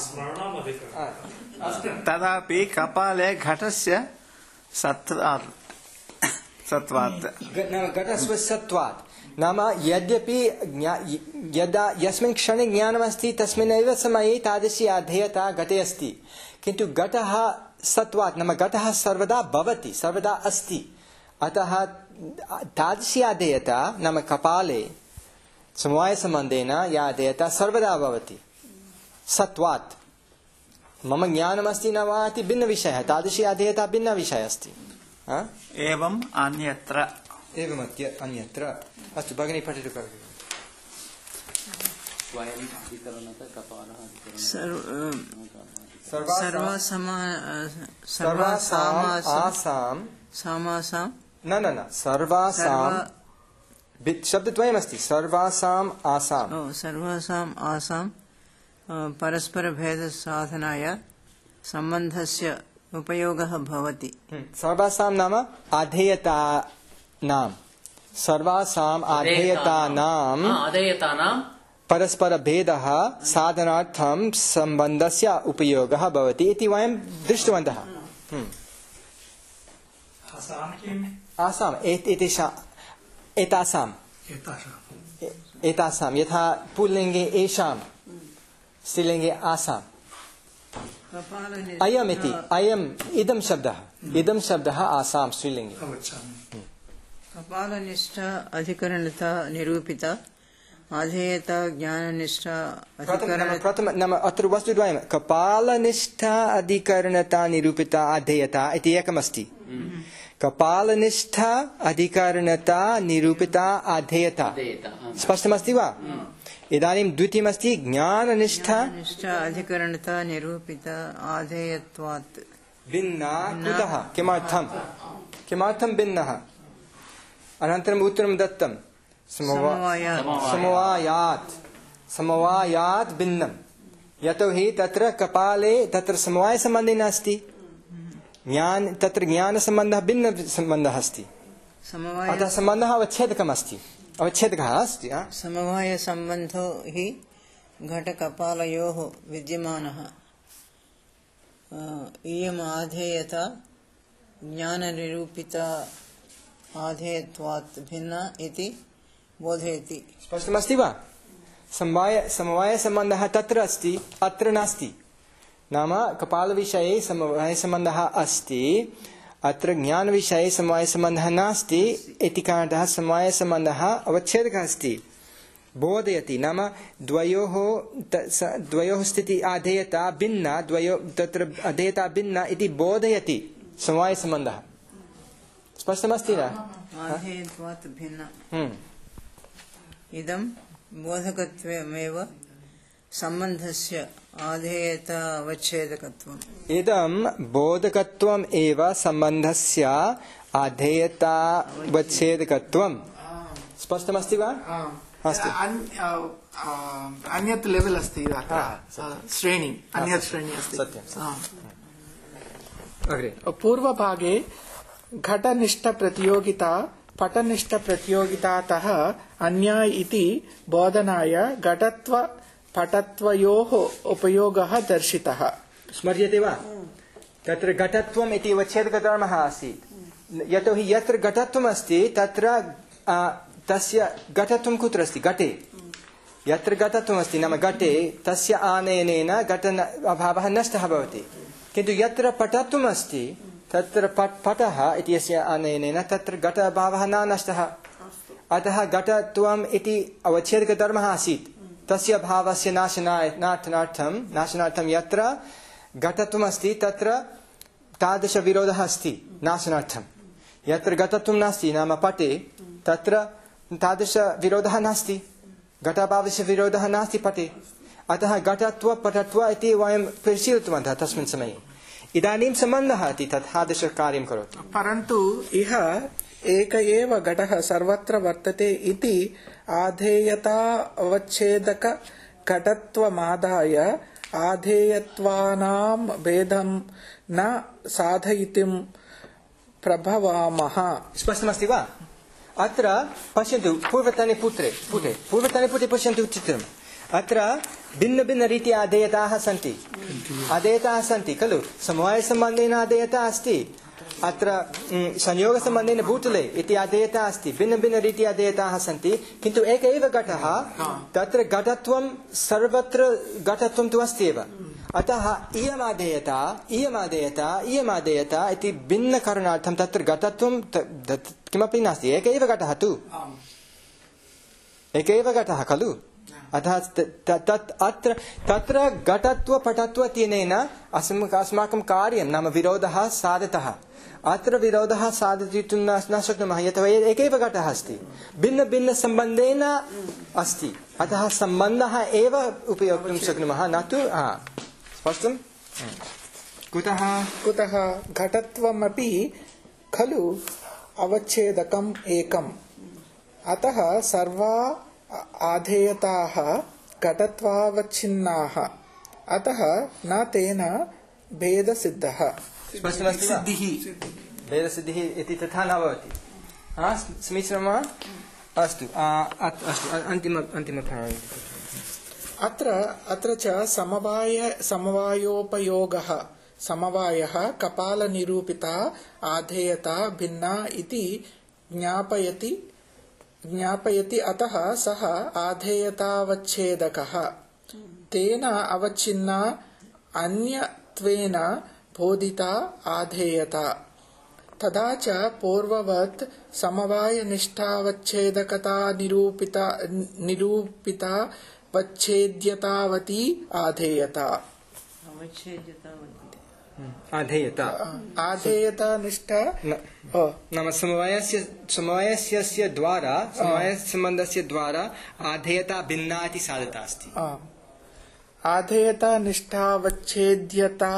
S3: तदापि कपाले घटस्य सत्वात् सत्वात्
S1: घटस्वसत्वात् नाम यद्यपि यदा यस्मिन् क्षणे ज्ञानमस्ति तस्मिन्नेव समये तादृशी अधेयता घटे अस्ति किन्तु घटः सत्वात् नाम घटः सर्वदा भवति सर्वदा अस्ति अतः तादृशी अधेयता नाम कपाले समवायसम्बन्धेन या अधेयता सर्वदा भवति सत्वात् मम ज्ञानमस्ति न वा इति भिन्नविषयः तादृशी अधेयता भिन्नविषयः अस्ति
S3: एवम् अन्यत्र
S1: एवम् अन्यत्र अस्तु भगिनी पठतु करोतु
S7: सर्वासाम्
S1: न न न सर्वासाम् शब्दद्वयमस्ति सर्वासाम् आसाम्
S7: सर्वासाम् आसाम् परस्परभेदसाधनाय सम्बन्धस्य उपयोगः भवति
S1: सर्वासां नाम अधेयतानां सर्वासाम् अधेयतानाम्
S2: अधेयतानां
S1: परस्परभेदः साधनार्थं सम्बन्धस्य उपयोगः भवति इति वयं दृष्टवन्तः आसाम् एतेषां एतासाम् एतासां यथा पुल्लिङ्गे एषां स्त्रीलिङ्गे आसाम् अयम् इति अयम् इदं शब्दः इदं शब्दः आसां स्त्रीलिङ्गे
S7: कपालनिष्ठा अधिकरणता निरूपिता अधेयता ज्ञाननिष्ठा
S1: प्रथम नाम अत्र वस्तुद्वयं कपालनिष्ठा अधिकरणता निरूपिता अधेयता इति एकमस्ति कपालनिष्ठा अधिकरणता निरूपिता अधेयता स्पष्टमस्ति वा इदानीं द्वितीयमस्ति ज्ञाननिष्ठा
S7: अधिकरणता निरूपिता आधेयत्वात्
S1: भिन्ना कुतः किमर्थं किमर्थं भिन्नः अनन्तरम् उत्तरं दत्तं
S7: समवायात्
S1: समवायात् समवायात् भिन्नं यतोहि तत्र कपाले तत्र समवायसम्बन्धेन अस्ति ज्ञान तत्र ज्ञानसम्बन्धः भिन्नसम्बन्धः अस्ति
S7: समवाय
S1: अतः सम्बन्धः अवच्छेदकम् अस्ति अवच्छेदकः अस्ति
S7: समवायसम्बन्धो हि घटकपालयोः विद्यमानः इयम् आधेयता ज्ञाननिरूपिता आधेयत्वात् भिन्ना इति बोधयति।
S1: स्पष्टमस्ति वा? समवाय समवायसम्बन्धः तत्र अस्ति अत्र नास्ति। नाम कपालविषये समवायसम्बन्धः अस्ति अत्र ज्ञानविषये समवायसम्बन्धः नास्ति इति कारणतः समवायसम्बन्धः अवच्छेदकः अस्ति बोधयति। नाम द्वयोः द्वयोः स्थितिः आधेयता भिन्ना द्वयोः तत्र अधेयता भिन्ना इति बोधयति समवायसम्बन्धः। स्पष्टमस्ति वा?
S7: आधेयत्वात् भिन्ना इदं बोधकत्वमेव सम्बन्धस्य आधेयता अवच्छेदकत्वम्।
S1: इदं बोधकत्वम् एव सम्बन्धस्य आधेयता अवच्छेदकत्वम्। स्पष्टमस्ति वा? अस्तु।
S5: अन्यत् लेवल् अस्ति श्रेणी अन्यत् श्रेणी अस्ति। पूर्वभागे घटनिष्ठप्रतियोगिता पटनिष्ठप्रतियोगितातः अन्या इति बोधनाय घटत्व पटत्वयोः उपयोगः दर्शितः।
S1: स्मर्यते वा? तत्र घटत्वम् इति अवच्छेदकधर्मः आसीत् यतोहि यत्र घटत्वम् अस्ति तत्र तस्य घटत्वं कुत्र अस्ति? घटे। यत्र घटत्वम् अस्ति नाम घटे तस्य आनयनेन घट अभावः नष्टः भवति किन्तु यत्र पटत्वम् अस्ति तत्र पटः इति यस्य आनयनेन तत्र घट अभावः न नष्टः। अतः घटत्वम् इति अवच्छेदकधर्मः आसीत् तस्य भावस्य नाशनार्थं नाशनार्थं यत्र घटत्वम् अस्ति तत्र तादृशविरोधः अस्ति नाशनार्थं। यत्र घटत्वं नास्ति नाम पटे तत्र तादृशविरोधः नास्ति घटाभावस्य विरोधः नास्ति पटे। अतः घटत्व पटत्व इति वयं परिशीलितवन्तः तस्मिन् समये। इदानीं सम्बन्धः इति तत् तादृशकार्यं करोति।
S5: परन्तु इह एक एव घटः सर्वत्र वर्तते इति आधेयता अवच्छेदक घटत्वमादाय आधेयत्वानां भेदं न साधयितुं प्रभवामः।
S1: स्पष्टमस्ति वा? अत्र पश्यन्तु पूर्वतने पुत्रे पुटे पूर्वतने पुटे पश्यन्तु चित्रम्। अत्र भिन्न भिन्न रीत्या आधेयताः सन्ति आधेयताः सन्ति खलु। समवायसम्बन्धेन आधेयता अस्ति अत्र संयोगसम्बन्धेन भूतले इति आधेयता अस्ति भिन्न भिन्न रीत्या आधेयताः सन्ति किन्तु एक एव घटः तत्र घटत्वं सर्वत्र घटत्वं तु अस्ति एव। अतः इयम् आधेयता इयम् आधेयता इयम् आधेयता इति भिन्नकारणार्थं तत्र घटत्वं किमपि नास्ति एक एव घटः तु एक एव घटः खलु। अतः तत् अत्र तत्र घटत्व पटत्व इत्यनेन अस्माकं कार्यं नाम विरोधः साधितः। अत्र विरोधः साधयितुं न शक्नुमः यतोहि एकैव घटः अस्ति भिन्न भिन्न सम्बन्धेन अस्ति। अतः सम्बन्धः एव उपयोक्तुं शक्नुमः न तु स्पष्टं कुतः
S5: कुतः घटत्वमपि खलु अवच्छेदकम् एकम्। अतः सर्वा आधेयताः घटत्वावच्छिन्नाः अतः न तेन भेदसिद्धः।
S1: सिद्धिः भेदसिद्धिः इति तथा न भवति। समीचीनं वा? अस्तु अस्तु अन्तिम अन्तिमभागः
S5: अत्र अत्र च समवाय समवायोपयोगः समवायः कपालनिरूपिता आधेयता भिन्ना इति ज्ञापयति ज्ञापयति। अतः सः आधेयतावच्छेदकः तेन अवच्छिन्ना अन्यत्वेन बोधिता आधेयता। तथा च पूर्ववत् समवायनिष्ठावच्छेदकता निरूपिता निरूपिता वच्छेद्यतावती आधेयता।
S1: आधेयता
S5: आधेयता निष्ठा
S1: नाम समवायस्य समवायस्य द्वारा समवायसम्बन्धस्य द्वारा आधेयता भिन्ना इति साधिता अस्ति।
S5: आधेयता निष्ठावच्छेद्यता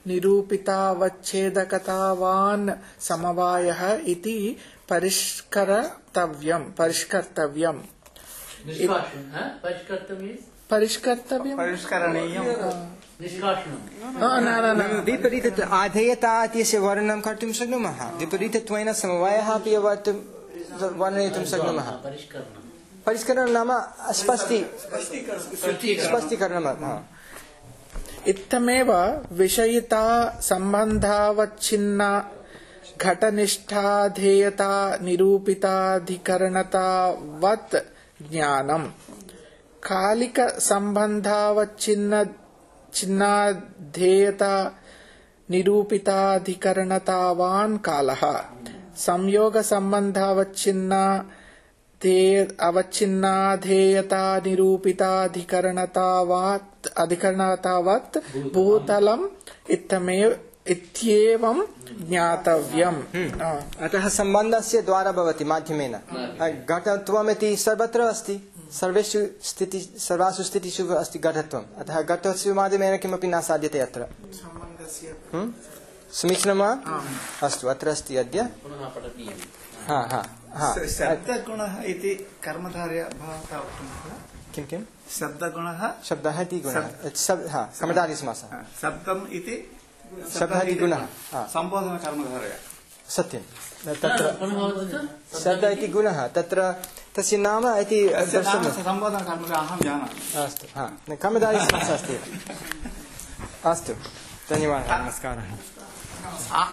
S5: निरूपितावच्छेदकतावान् समवायः इति परिष्कर्तव्यम् परिष्कर्तव्यम्
S2: निष्कासन हाँ परिष्कर्तव्य
S5: परिष्कर्तव्यम्
S3: परिष्करणीयम्
S2: निष्कासनम्
S5: न न न
S1: विपरीत आधेयता इत्यस्य वर्णनं कर्तुं शक्नुमः विपरीतत्वेन समवायः अपि वर्तुं वर्णयितुं शक्नुमः
S2: परिष्करणम्
S1: परिष्करणं नाम स्पष्टी स्पष्टीकरणं
S5: इत्थमेव विषयिता सम्बन्धावच्छिन्ना घटनिष्ठाधेयता निरूपिताधिकरणतावत् ज्ञानम् कालिक सम्बन्धावच्छिन्न छिन्नाधेयता निरूपिताधिकरणतावान् कालः संयोग सम्बन्धावच्छिन्ना अवच्छिन्नाधेयता निरूपिताधिकरणतावत् अधिकरणतावत् भूतलम् इत्थमेव इत्येवं ज्ञातव्यम्
S1: अतः सम्बन्धस्य द्वारा भवति माध्यमेन घटत्वमिति सर्वत्र अस्ति सर्वेषु स्थिति सर्वासु स्थितिषु अस्ति घटत्वम् अतः घटस्य माध्यमेन किमपि न साध्यते अत्र समीचीनं वा अस्तु अत्र अस्ति अद्य हा हा हा
S3: शब्दगुणः इति कर्मधारय भवता उक्तं
S1: किं किं
S3: शब्दगुणः
S1: शब्दः इति गुणः हा कर्मधारय समासः
S3: शब्दम् इति
S1: शब्दः इति गुणः
S3: सम्बोधन कर्मधारय
S1: सत्यं तत्र शब्द इति गुणः तत्र तस्य नाम इति
S3: सम्बोधन कर्मधारय अहं जानामि
S1: अस्तु हा कर्मधारय समासः अस्ति अस्तु धन्यवादः नमस्कारः